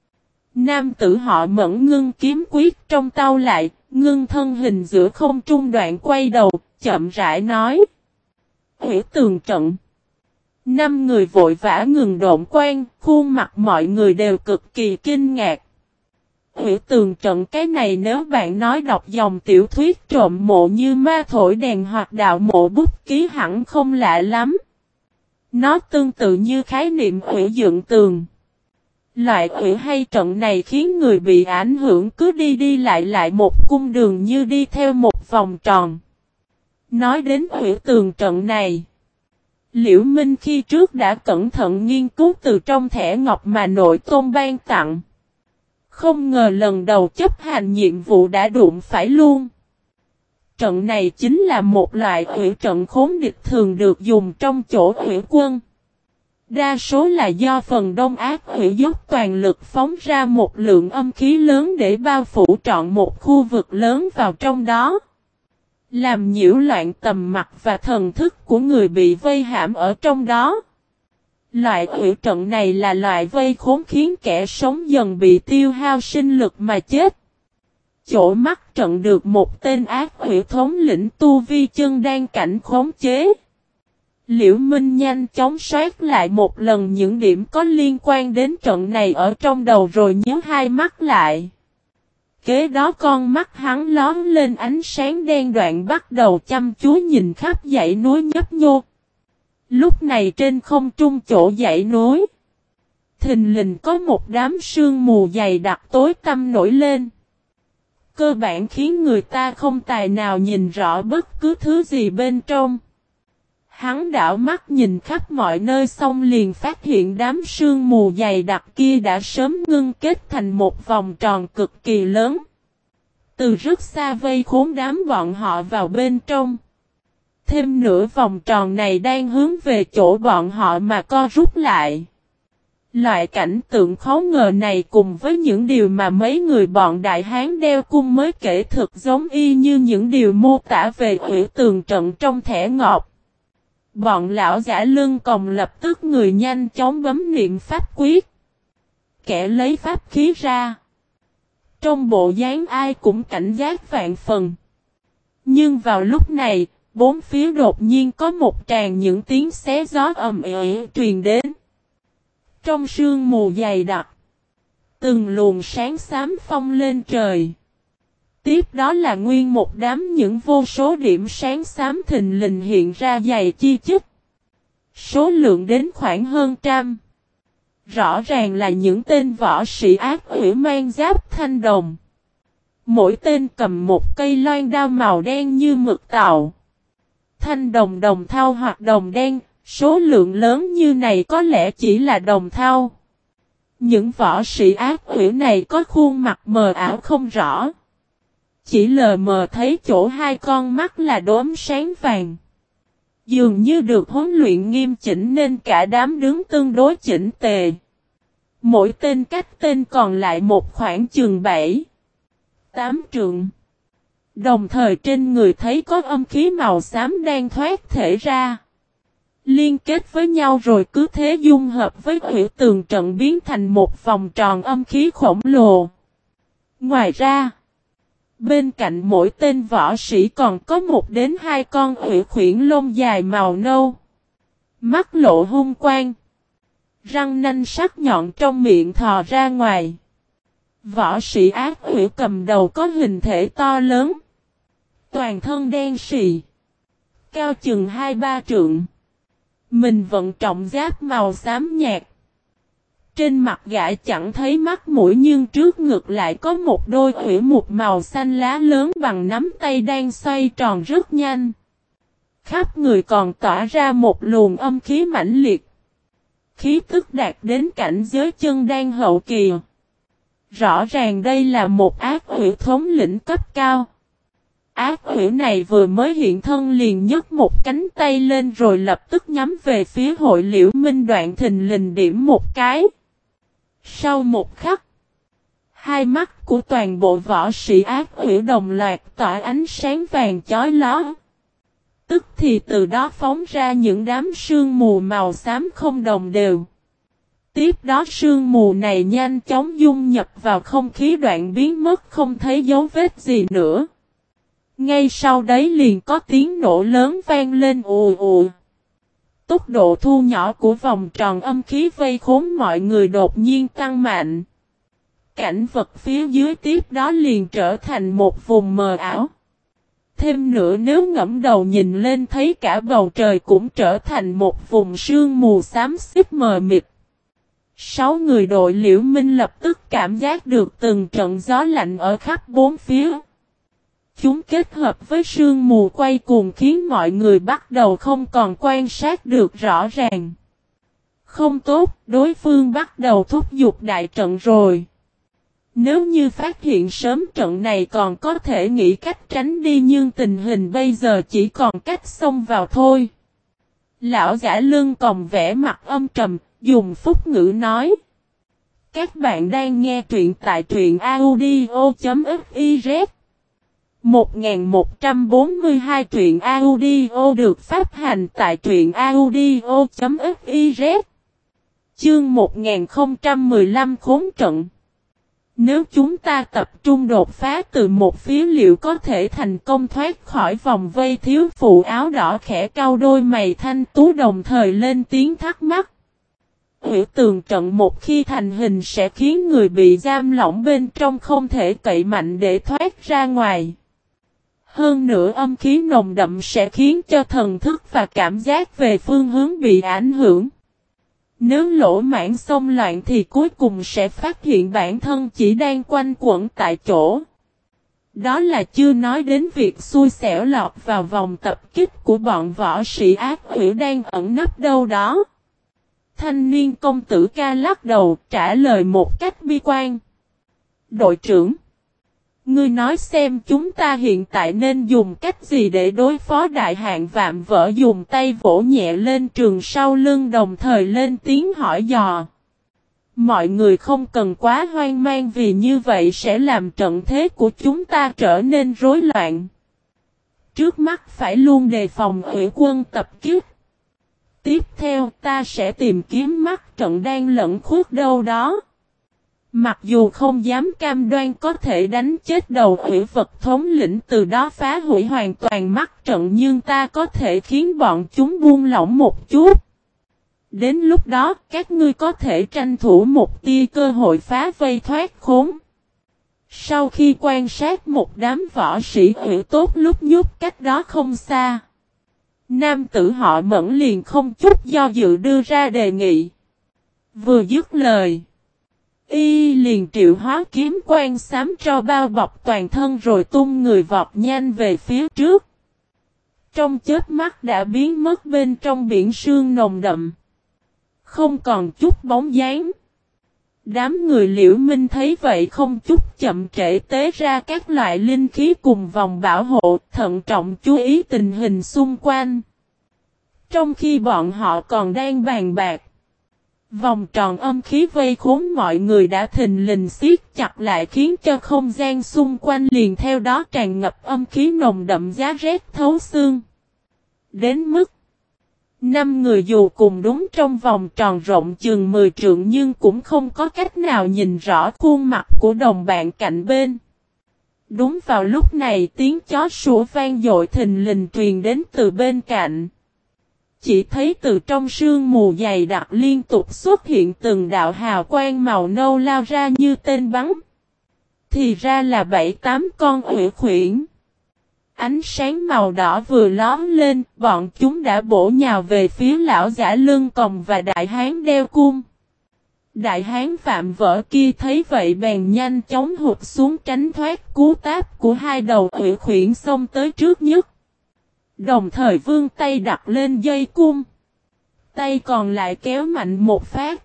Nam tử họ Mẫn ngưng kiếm quyết trong tay lại, ngưng thân hình giữa không trung đoạn quay đầu, chậm rãi nói. Hủy tường trận. 5 người vội vã ngừng độn quan, khuôn mặt mọi người đều cực kỳ kinh ngạc. Hủy tường trận cái này nếu bạn nói đọc dòng tiểu thuyết trộm mộ như ma thổi đèn hoặc đạo mộ bút ký hẳn không lạ lắm. Nó tương tự như khái niệm hủy dựng tường. Loại hủy hay trận này khiến người bị ảnh hưởng cứ đi đi lại một cung đường như đi theo một vòng tròn. Nói đến hủy tường trận này, Liễu Minh khi trước đã cẩn thận nghiên cứu từ trong thẻ ngọc mà nội tôn ban tặng. Không ngờ lần đầu chấp hành nhiệm vụ đã đụng phải luôn. Trận này chính là một loại hủy trận khốn địch thường được dùng trong chỗ hủy quân. Đa số là do phần đông ác hủy dốc toàn lực phóng ra một lượng âm khí lớn để bao phủ trọn một khu vực lớn vào trong đó. Làm nhiễu loạn tầm mắt và thần thức của người bị vây hãm ở trong đó. Loại hủy trận này là loại vây khốn khiến kẻ sống dần bị tiêu hao sinh lực mà chết. Chỗ mắc trận được một tên ác hủy thống lĩnh tu vi chân đan cảnh khống chế. Liễu Minh nhanh chóng soát lại một lần những điểm có liên quan đến trận này ở trong đầu rồi nhíu hai mắt lại. Kế đó con mắt hắn lóm lên ánh sáng đen đoạn bắt đầu chăm chú nhìn khắp dãy núi nhấp nhô. Lúc này trên không trung chỗ dãy núi, thình lình có một đám sương mù dày đặc tối tăm nổi lên. Cơ bản khiến người ta không tài nào nhìn rõ bất cứ thứ gì bên trong. Hắn đảo mắt nhìn khắp mọi nơi xong liền phát hiện đám sương mù dày đặc kia đã sớm ngưng kết thành một vòng tròn cực kỳ lớn. Từ rất xa vây khốn đám bọn họ vào bên trong. Thêm nữa vòng tròn này đang hướng về chỗ bọn họ mà co rút lại. Loại cảnh tượng khó ngờ này cùng với những điều mà mấy người bọn Đại Hán đeo cung mới kể thực giống y như những điều mô tả về hủy tường trận trong thẻ ngọc. Bọn lão giả lưng còng lập tức người nhanh chóng bấm niệm pháp quyết. Kẻ lấy pháp khí ra. Trong bộ dáng ai cũng cảnh giác vạn phần. Nhưng vào lúc này, bốn phía đột nhiên có một tràng những tiếng xé gió ầm ĩ truyền đến. Trong sương mù dày đặc, từng luồng sáng xám phong lên trời. Tiếp đó là nguyên một đám những vô số điểm sáng xám thình lình hiện ra dày chi chít. Số lượng đến khoảng hơn trăm. Rõ ràng là những tên võ sĩ ác hủy mang giáp thanh đồng. Mỗi tên cầm một cây loan đao màu đen như mực tàu. Thanh đồng đồng thau hoặc đồng đen, số lượng lớn như này có lẽ chỉ là đồng thau. Những võ sĩ ác hủy này có khuôn mặt mờ ảo không rõ. Chỉ lờ mờ thấy chỗ hai con mắt là đốm sáng vàng. Dường như được huấn luyện nghiêm chỉnh nên cả đám đứng tương đối chỉnh tề. Mỗi tên cách tên còn lại một khoảng chừng 7-8 trượng. Đồng thời trên người thấy có âm khí màu xám đang thoát thể ra. Liên kết với nhau rồi cứ thế dung hợp với hủy tường trận biến thành một vòng tròn âm khí khổng lồ. Ngoài ra, bên cạnh mỗi tên võ sĩ còn có 1-2 con hủy khuyển lông dài màu nâu. Mắt lộ hung quang. Răng nanh sắc nhọn trong miệng thò ra ngoài. Võ sĩ ác hủy cầm đầu có hình thể to lớn. Toàn thân đen sì. Cao chừng 2-3 trượng. Mình vận trọng giáp màu xám nhạt. Trên mặt gã chẳng thấy mắt mũi nhưng trước ngực lại có một đôi hủy mục màu xanh lá lớn bằng nắm tay đang xoay tròn rất nhanh. Khắp người còn tỏa ra một luồng âm khí mãnh liệt. Khí tức đạt đến cảnh giới chân đan hậu kỳ. Rõ ràng đây là một ác hủy thống lĩnh cấp cao. Ác hủy này vừa mới hiện thân liền nhấc một cánh tay lên rồi lập tức nhắm về phía hội Liễu Minh Đoạn thình lình điểm một cái. Sau một khắc, hai mắt của toàn bộ võ sĩ ác hủy đồng loạt tỏa ánh sáng vàng chói lóa. Tức thì từ đó phóng ra những đám sương mù màu xám không đồng đều. Tiếp đó sương mù này nhanh chóng dung nhập vào không khí đoạn biến mất không thấy dấu vết gì nữa. Ngay sau đấy liền có tiếng nổ lớn vang lên ù ù. Tốc độ thu nhỏ của vòng tròn âm khí vây khốn mọi người đột nhiên tăng mạnh. Cảnh vật phía dưới tiếp đó liền trở thành một vùng mờ ảo. Thêm nữa nếu ngẫm đầu nhìn lên thấy cả bầu trời cũng trở thành một vùng sương mù xám xít mờ mịt. 6 người đội Liễu Minh lập tức cảm giác được từng trận gió lạnh ở khắp bốn phía. Chúng kết hợp với sương mù quay cuồng khiến mọi người bắt đầu không còn quan sát được rõ ràng. Không tốt, đối phương bắt đầu thúc giục đại trận rồi. Nếu như phát hiện sớm trận này còn có thể nghĩ cách tránh đi nhưng tình hình bây giờ chỉ còn cách xông vào thôi. Lão giả lưng còng vẻ mặt âm trầm, dùng phúc ngữ nói. Các bạn đang nghe truyện tại truyện audio.fiz 1142 truyện audio được phát hành tại truyện audio.fiz Chương 1015 khốn trận. Nếu chúng ta tập trung đột phá từ một phía liệu có thể thành công thoát khỏi vòng vây thiếu phụ áo đỏ khẽ cau đôi mày thanh tú đồng thời lên tiếng thắc mắc. Hủy tường trận một khi thành hình sẽ khiến người bị giam lỏng bên trong không thể cậy mạnh để thoát ra ngoài. Hơn nữa âm khí nồng đậm sẽ khiến cho thần thức và cảm giác về phương hướng bị ảnh hưởng. Nếu lỗ mãn xông loạn thì cuối cùng sẽ phát hiện bản thân chỉ đang quanh quẩn tại chỗ. Đó là chưa nói đến việc xui xẻo lọt vào vòng tập kích của bọn võ sĩ ác quỷ đang ẩn nấp đâu đó. Thanh niên công tử ca lắc đầu trả lời một cách bi quan. Đội trưởng, ngươi nói xem chúng ta hiện tại nên dùng cách gì để đối phó đại hạn vạm vỡ dùng tay vỗ nhẹ lên trường sau lưng đồng thời lên tiếng hỏi dò. Mọi người không cần quá hoang mang vì như vậy sẽ làm trận thế của chúng ta trở nên rối loạn. Trước mắt phải luôn đề phòng ủy quân tập kích. Tiếp theo ta sẽ tìm kiếm mắt trận đang lẫn khuất đâu đó. Mặc dù không dám cam đoan có thể đánh chết đầu ủy vật thống lĩnh từ đó phá hủy hoàn toàn mắt trận nhưng ta có thể khiến bọn chúng buông lỏng một chút. Đến lúc đó các ngươi có thể tranh thủ một tia cơ hội phá vây thoát khốn. Sau khi quan sát một đám võ sĩ ủy tốt lúc nhúc cách đó không xa. Nam tử họ Mẫn liền không chút do dự đưa ra đề nghị. Vừa dứt lời. Y liền triệu hóa kiếm quan xám cho bao bọc toàn thân rồi tung người vọt nhanh về phía trước. Trong chớp mắt đã biến mất bên trong biển sương nồng đậm. Không còn chút bóng dáng. Đám người Liễu Minh thấy vậy không chút chậm trễ tế ra các loại linh khí cùng vòng bảo hộ thận trọng chú ý tình hình xung quanh. Trong khi bọn họ còn đang bàn bạc. Vòng tròn âm khí vây khốn mọi người đã thình lình siết chặt lại khiến cho không gian xung quanh liền theo đó tràn ngập âm khí nồng đậm giá rét thấu xương. Đến mức 5 người dù cùng đúng trong vòng tròn rộng chừng 10 trượng nhưng cũng không có cách nào nhìn rõ khuôn mặt của đồng bạn cạnh bên. Đúng vào lúc này tiếng chó sủa vang dội thình lình truyền đến từ bên cạnh. Chỉ thấy từ trong sương mù dày đặc liên tục xuất hiện từng đạo hào quang màu nâu lao ra như tên bắn. Thì ra là 7-8 con uyển khuyển. Ánh sáng màu đỏ vừa lóm lên, bọn chúng đã bổ nhào về phía lão giả lưng còng và đại hán đeo cung. Đại hán Phạm Vỡ kia thấy vậy bèn nhanh chóng hụt xuống tránh thoát cú táp của hai đầu uyển khuyển xông tới trước nhất. Đồng thời vươn tay đặt lên dây cung. Tay còn lại kéo mạnh một phát.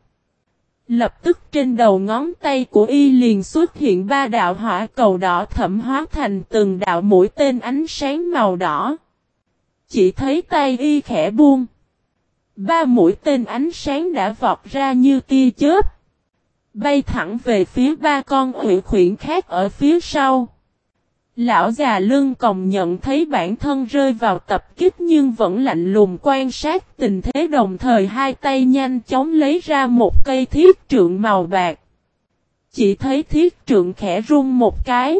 Lập tức trên đầu ngón tay của y liền xuất hiện 3 đạo hỏa cầu đỏ thẫm hóa thành từng đạo mũi tên ánh sáng màu đỏ. Chỉ thấy tay y khẽ buông. 3 mũi tên ánh sáng đã vọt ra như tia chớp. Bay thẳng về phía 3 con uyển khuyển khác ở phía sau. Lão già lưng còng nhận thấy bản thân rơi vào tập kích nhưng vẫn lạnh lùng quan sát tình thế, đồng thời hai tay nhanh chóng lấy ra một cây thiết trượng màu bạc. Chỉ thấy thiết trượng khẽ rung một cái.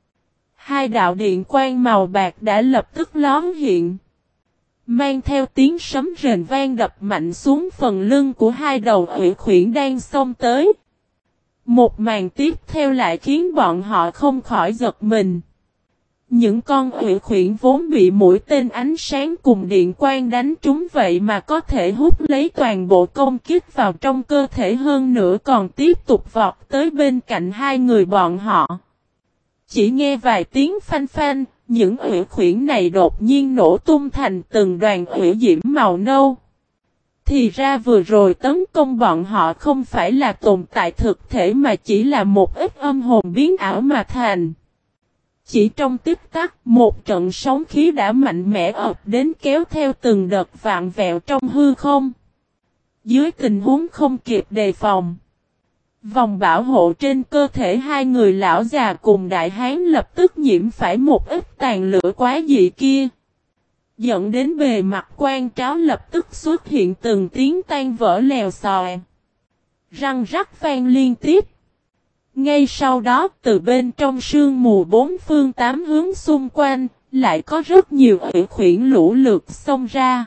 Hai đạo điện quang màu bạc đã lập tức lóm hiện. Mang theo tiếng sấm rền vang đập mạnh xuống phần lưng của hai đầu uyển khuyển đang xông tới. Một màn tiếp theo lại khiến bọn họ không khỏi giật mình. Những con uyển khuyển vốn bị mũi tên ánh sáng cùng điện quang đánh trúng vậy mà có thể hút lấy toàn bộ công kích vào trong cơ thể, hơn nữa còn tiếp tục vọt tới bên cạnh hai người bọn họ. Chỉ nghe vài tiếng phanh phanh, những uyển khuyển này đột nhiên nổ tung thành từng đoàn uyển diễm màu nâu. Thì ra vừa rồi tấn công bọn họ không phải là tồn tại thực thể mà chỉ là một ít âm hồn biến ảo mà thành. Chỉ trong tích tắc, một trận sóng khí đã mạnh mẽ ập đến kéo theo từng đợt vạn vẹo trong hư không. Dưới tình huống không kịp đề phòng, vòng bảo hộ trên cơ thể hai người lão già cùng đại hán lập tức nhiễm phải một ít tàn lửa quá dị kia. Dẫn đến bề mặt quan tráo lập tức xuất hiện từng tiếng tan vỡ lèo xòe. Răng rắc vang liên tiếp. Ngay sau đó, từ bên trong sương mù bốn phương tám hướng xung quanh, lại có rất nhiều uyển khuyển lũ lượt xông ra.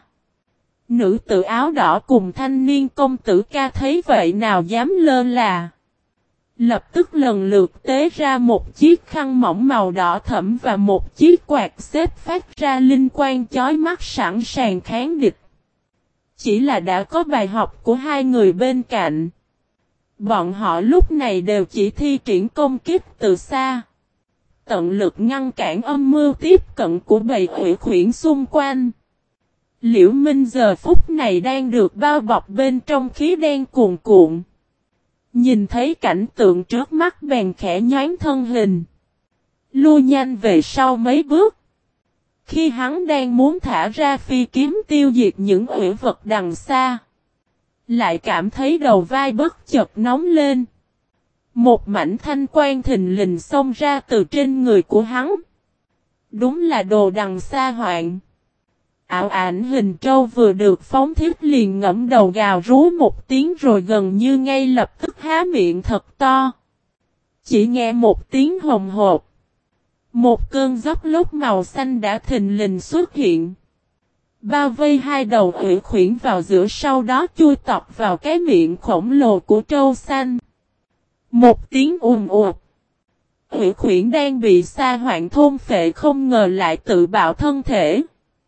Nữ tử áo đỏ cùng thanh niên công tử ca thấy vậy nào dám lơ là. Lập tức lần lượt tế ra một chiếc khăn mỏng màu đỏ thẫm và một chiếc quạt xếp phát ra linh quang chói mắt sẵn sàng kháng địch. Chỉ là đã có bài học của hai người bên cạnh. Bọn họ lúc này đều chỉ thi triển công kích từ xa. Tận lực ngăn cản âm mưu tiếp cận của bầy uyển khuyển xung quanh. Liễu Minh giờ phút này đang được bao bọc bên trong khí đen cuồn cuộn. Nhìn thấy cảnh tượng trước mắt bèn khẽ nhoáng thân hình. Lui nhanh về sau mấy bước. Khi hắn đang muốn thả ra phi kiếm tiêu diệt những uyển vật đằng xa, lại cảm thấy đầu vai bất chợt nóng lên. Một mảnh thanh quang thình lình xông ra từ trên người của hắn. Đúng là đồ đằng xa hoạn. Ảo ảnh hình trâu vừa được phóng thiết liền ngẫm đầu gào rú một tiếng rồi gần như ngay lập tức há miệng thật to. Chỉ nghe một tiếng hồng hộp. Một cơn gió lốc màu xanh đã thình lình xuất hiện. Bao vây hai đầu uyển khuyển vào giữa, sau đó chui tọt vào cái miệng khổng lồ của trâu xanh. Một tiếng ùm ụt. Uyển khuyển đang bị sa hoạn thôn phệ không ngờ lại tự bạo thân thể.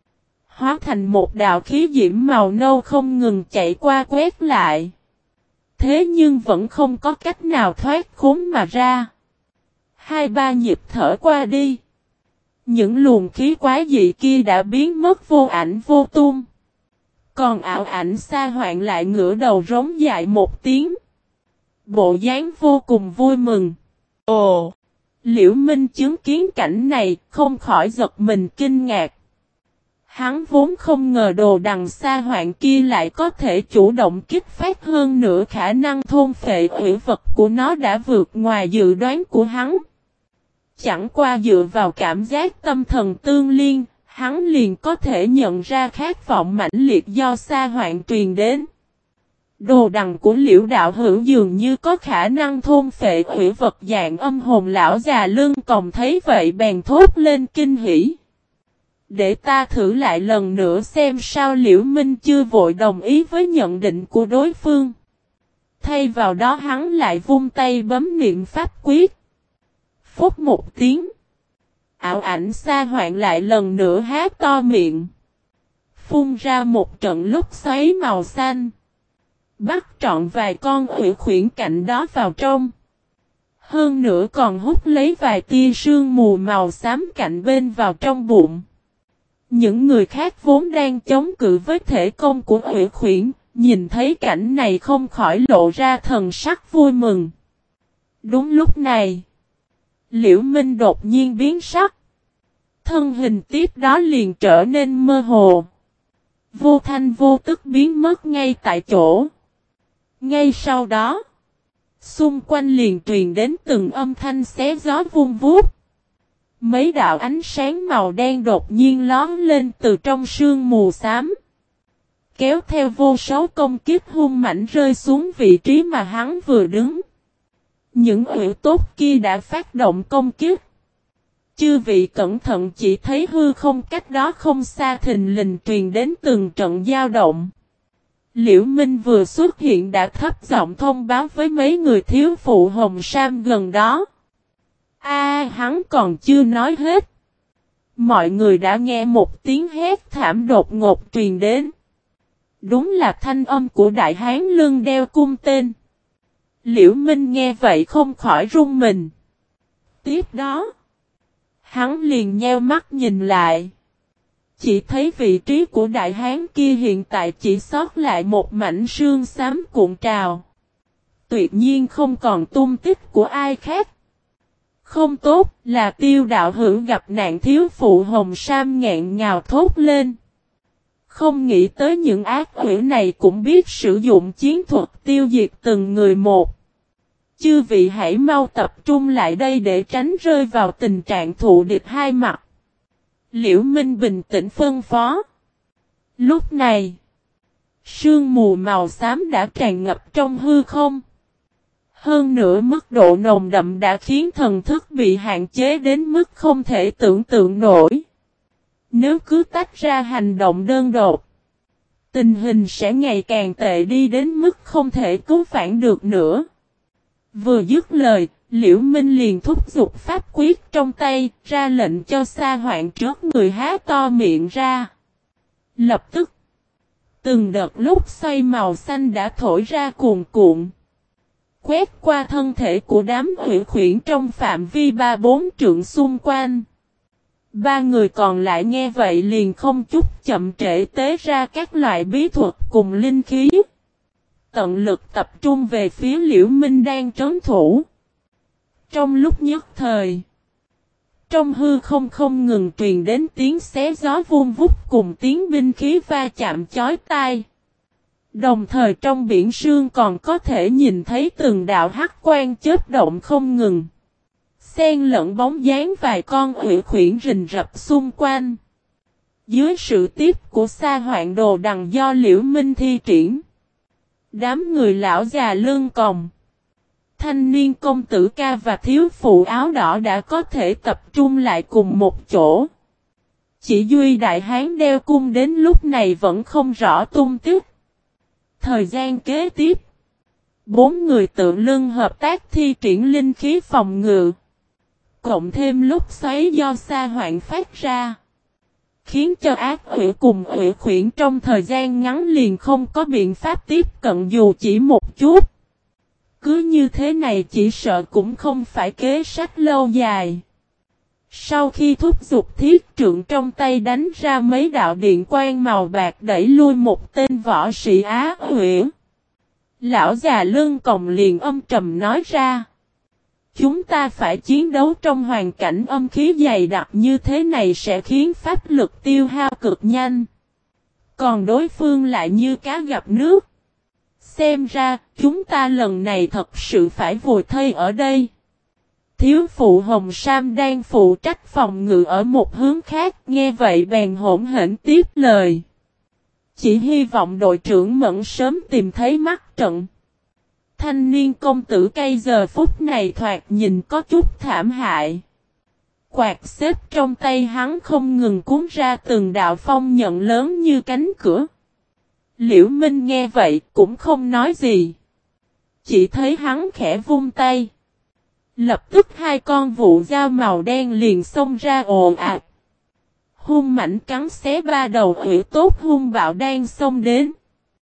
Hóa thành một đạo khí diễm màu nâu không ngừng chạy qua quét lại. Thế nhưng vẫn không có cách nào thoát khốn mà ra. Hai ba nhịp thở qua đi. Những luồng khí quái dị kia đã biến mất vô ảnh vô tung. Còn ảo ảnh sa hoạn lại ngửa đầu rống dại một tiếng. Bộ dáng vô cùng vui mừng. Ồ! Liễu Minh chứng kiến cảnh này không khỏi giật mình kinh ngạc. Hắn vốn không ngờ đồ đằng sa hoạn kia lại có thể chủ động kích phát, hơn nữa khả năng thôn phệ uyển vật của nó đã vượt ngoài dự đoán của hắn. Chẳng qua dựa vào cảm giác tâm thần tương liên, hắn liền có thể nhận ra khát vọng mãnh liệt do sa hoạn truyền đến. Đồ đằng của Liễu đạo hữu dường như có khả năng thôn phệ uyển vật dạng âm hồn. Lão già lưng còng thấy vậy bèn thốt lên kinh hỉ. Để ta thử lại lần nữa xem sao. Liễu Minh chưa vội đồng ý với nhận định của đối phương. Thay vào đó hắn lại vung tay bấm niệm pháp quyết. Phút một tiếng. Ảo ảnh sa hoạn lại lần nữa há to miệng. Phun ra một trận lốc xoáy màu xanh. Bắt trọn vài con uyển khuyển cạnh đó vào trong. Hơn nữa còn hút lấy vài tia sương mù màu xám cạnh bên vào trong bụng. Những người khác vốn đang chống cự với thể công của uyển khuyển, nhìn thấy cảnh này không khỏi lộ ra thần sắc vui mừng. Đúng lúc này, Liễu Minh đột nhiên biến sắc. Thân hình tiếp đó liền trở nên mơ hồ. Vô thanh vô tức biến mất ngay tại chỗ. Ngay sau đó, xung quanh liền truyền đến từng âm thanh xé gió vun vút. Mấy đạo ánh sáng màu đen đột nhiên lóm lên từ trong sương mù xám. Kéo theo vô số công kích hung mãnh rơi xuống vị trí mà hắn vừa đứng. Những ủy tốt kia đã phát động công kích. Chư vị cẩn thận, chỉ thấy hư không cách đó không xa thình lình truyền đến từng trận dao động. Liễu Minh vừa xuất hiện đã thấp giọng thông báo với mấy người thiếu phụ hồng sam gần đó. Hắn còn chưa nói hết. Mọi người đã nghe một tiếng hét thảm đột ngột truyền đến. Đúng là thanh âm của đại hán lưng đeo cung tên. Liễu Minh nghe vậy không khỏi run mình. Tiếp đó, hắn liền nheo mắt nhìn lại. Chỉ thấy vị trí của đại hán kia hiện tại chỉ sót lại một mảnh sương xám cuộn trào. Tuyệt nhiên không còn tung tích của ai khác. Không tốt, là Tiêu đạo hữu gặp nạn, thiếu phụ hồng sam nghẹn ngào thốt lên. Không nghĩ tới những ác quỷ này cũng biết sử dụng chiến thuật tiêu diệt từng người một. Chư vị hãy mau tập trung lại đây để tránh rơi vào tình trạng thù địch hai mặt. Liễu Minh bình tĩnh phân phó. Lúc này, sương mù màu xám đã tràn ngập trong hư không. Hơn nữa mức độ nồng đậm đã khiến thần thức bị hạn chế đến mức không thể tưởng tượng nổi. Nếu cứ tách ra hành động đơn độc, tình hình sẽ ngày càng tệ đi đến mức không thể cứu vãn được nữa. Vừa dứt lời, Liễu Minh liền thúc giục pháp quyết trong tay, ra lệnh cho Sa Hoạn trước người há to miệng ra. Lập tức, từng đợt lúc xoay màu xanh đã thổi ra cuồn cuộn. Quét qua thân thể của đám hủy khuyển trong phạm vi 3-4 trượng xung quanh. Ba người còn lại nghe vậy liền không chút chậm trễ tế ra các loại bí thuật cùng linh khí. Tận lực tập trung về phía Liễu Minh đang trấn thủ. Trong lúc nhất thời, trong hư không ngừng truyền đến tiếng xé gió vun vút cùng tiếng binh khí va chạm chói tai. Đồng thời trong biển sương còn có thể nhìn thấy từng đạo hắc quang chớp động không ngừng. Xen lẫn bóng dáng vài con hủy khuyển rình rập xung quanh. Dưới sự tiếp của Sa Hoạn đồ đằng do Liễu Minh thi triển, đám người lão già lưng còng, thanh niên công tử ca và thiếu phụ áo đỏ đã có thể tập trung lại cùng một chỗ. Chỉ duy đại hán đeo cung đến lúc này vẫn không rõ tung tích. Thời gian kế tiếp, 4 người tự lưng hợp tác thi triển linh khí phòng ngự. Cộng thêm lúc xoáy do Sa Hoạn phát ra, khiến cho ác quỷ cùng quỷ khuyển trong thời gian ngắn liền không có biện pháp tiếp cận dù chỉ một chút. Cứ như thế này chỉ sợ cũng không phải kế sách lâu dài. Sau khi thúc giục thiết trượng trong tay đánh ra mấy đạo điện quang màu bạc đẩy lui một tên võ sĩ Á Uyển, lão già lưng còng liền âm trầm nói ra. Chúng ta phải chiến đấu trong hoàn cảnh âm khí dày đặc như thế này sẽ khiến pháp lực tiêu hao cực nhanh. Còn đối phương lại như cá gặp nước. Xem ra, chúng ta lần này thật sự phải vùi thây ở đây. Thiếu phụ Hồng Sam đang phụ trách phòng ngự ở một hướng khác, nghe vậy bèn hỗn hển tiếp lời. Chỉ hy vọng đội trưởng Mẫn sớm tìm thấy mắt trận. Thanh niên công tử cây giờ phút này thoạt nhìn có chút thảm hại. Quạt xếp trong tay hắn không ngừng cuốn ra từng đạo phong nhận lớn như cánh cửa. Liễu Minh nghe vậy cũng không nói gì. Chỉ thấy hắn khẽ vung tay. Lập tức hai con vụ dao màu đen liền xông ra ồ ạt. Hung mãnh cắn xé ba đầu hủy tốt hung bạo đang xông đến.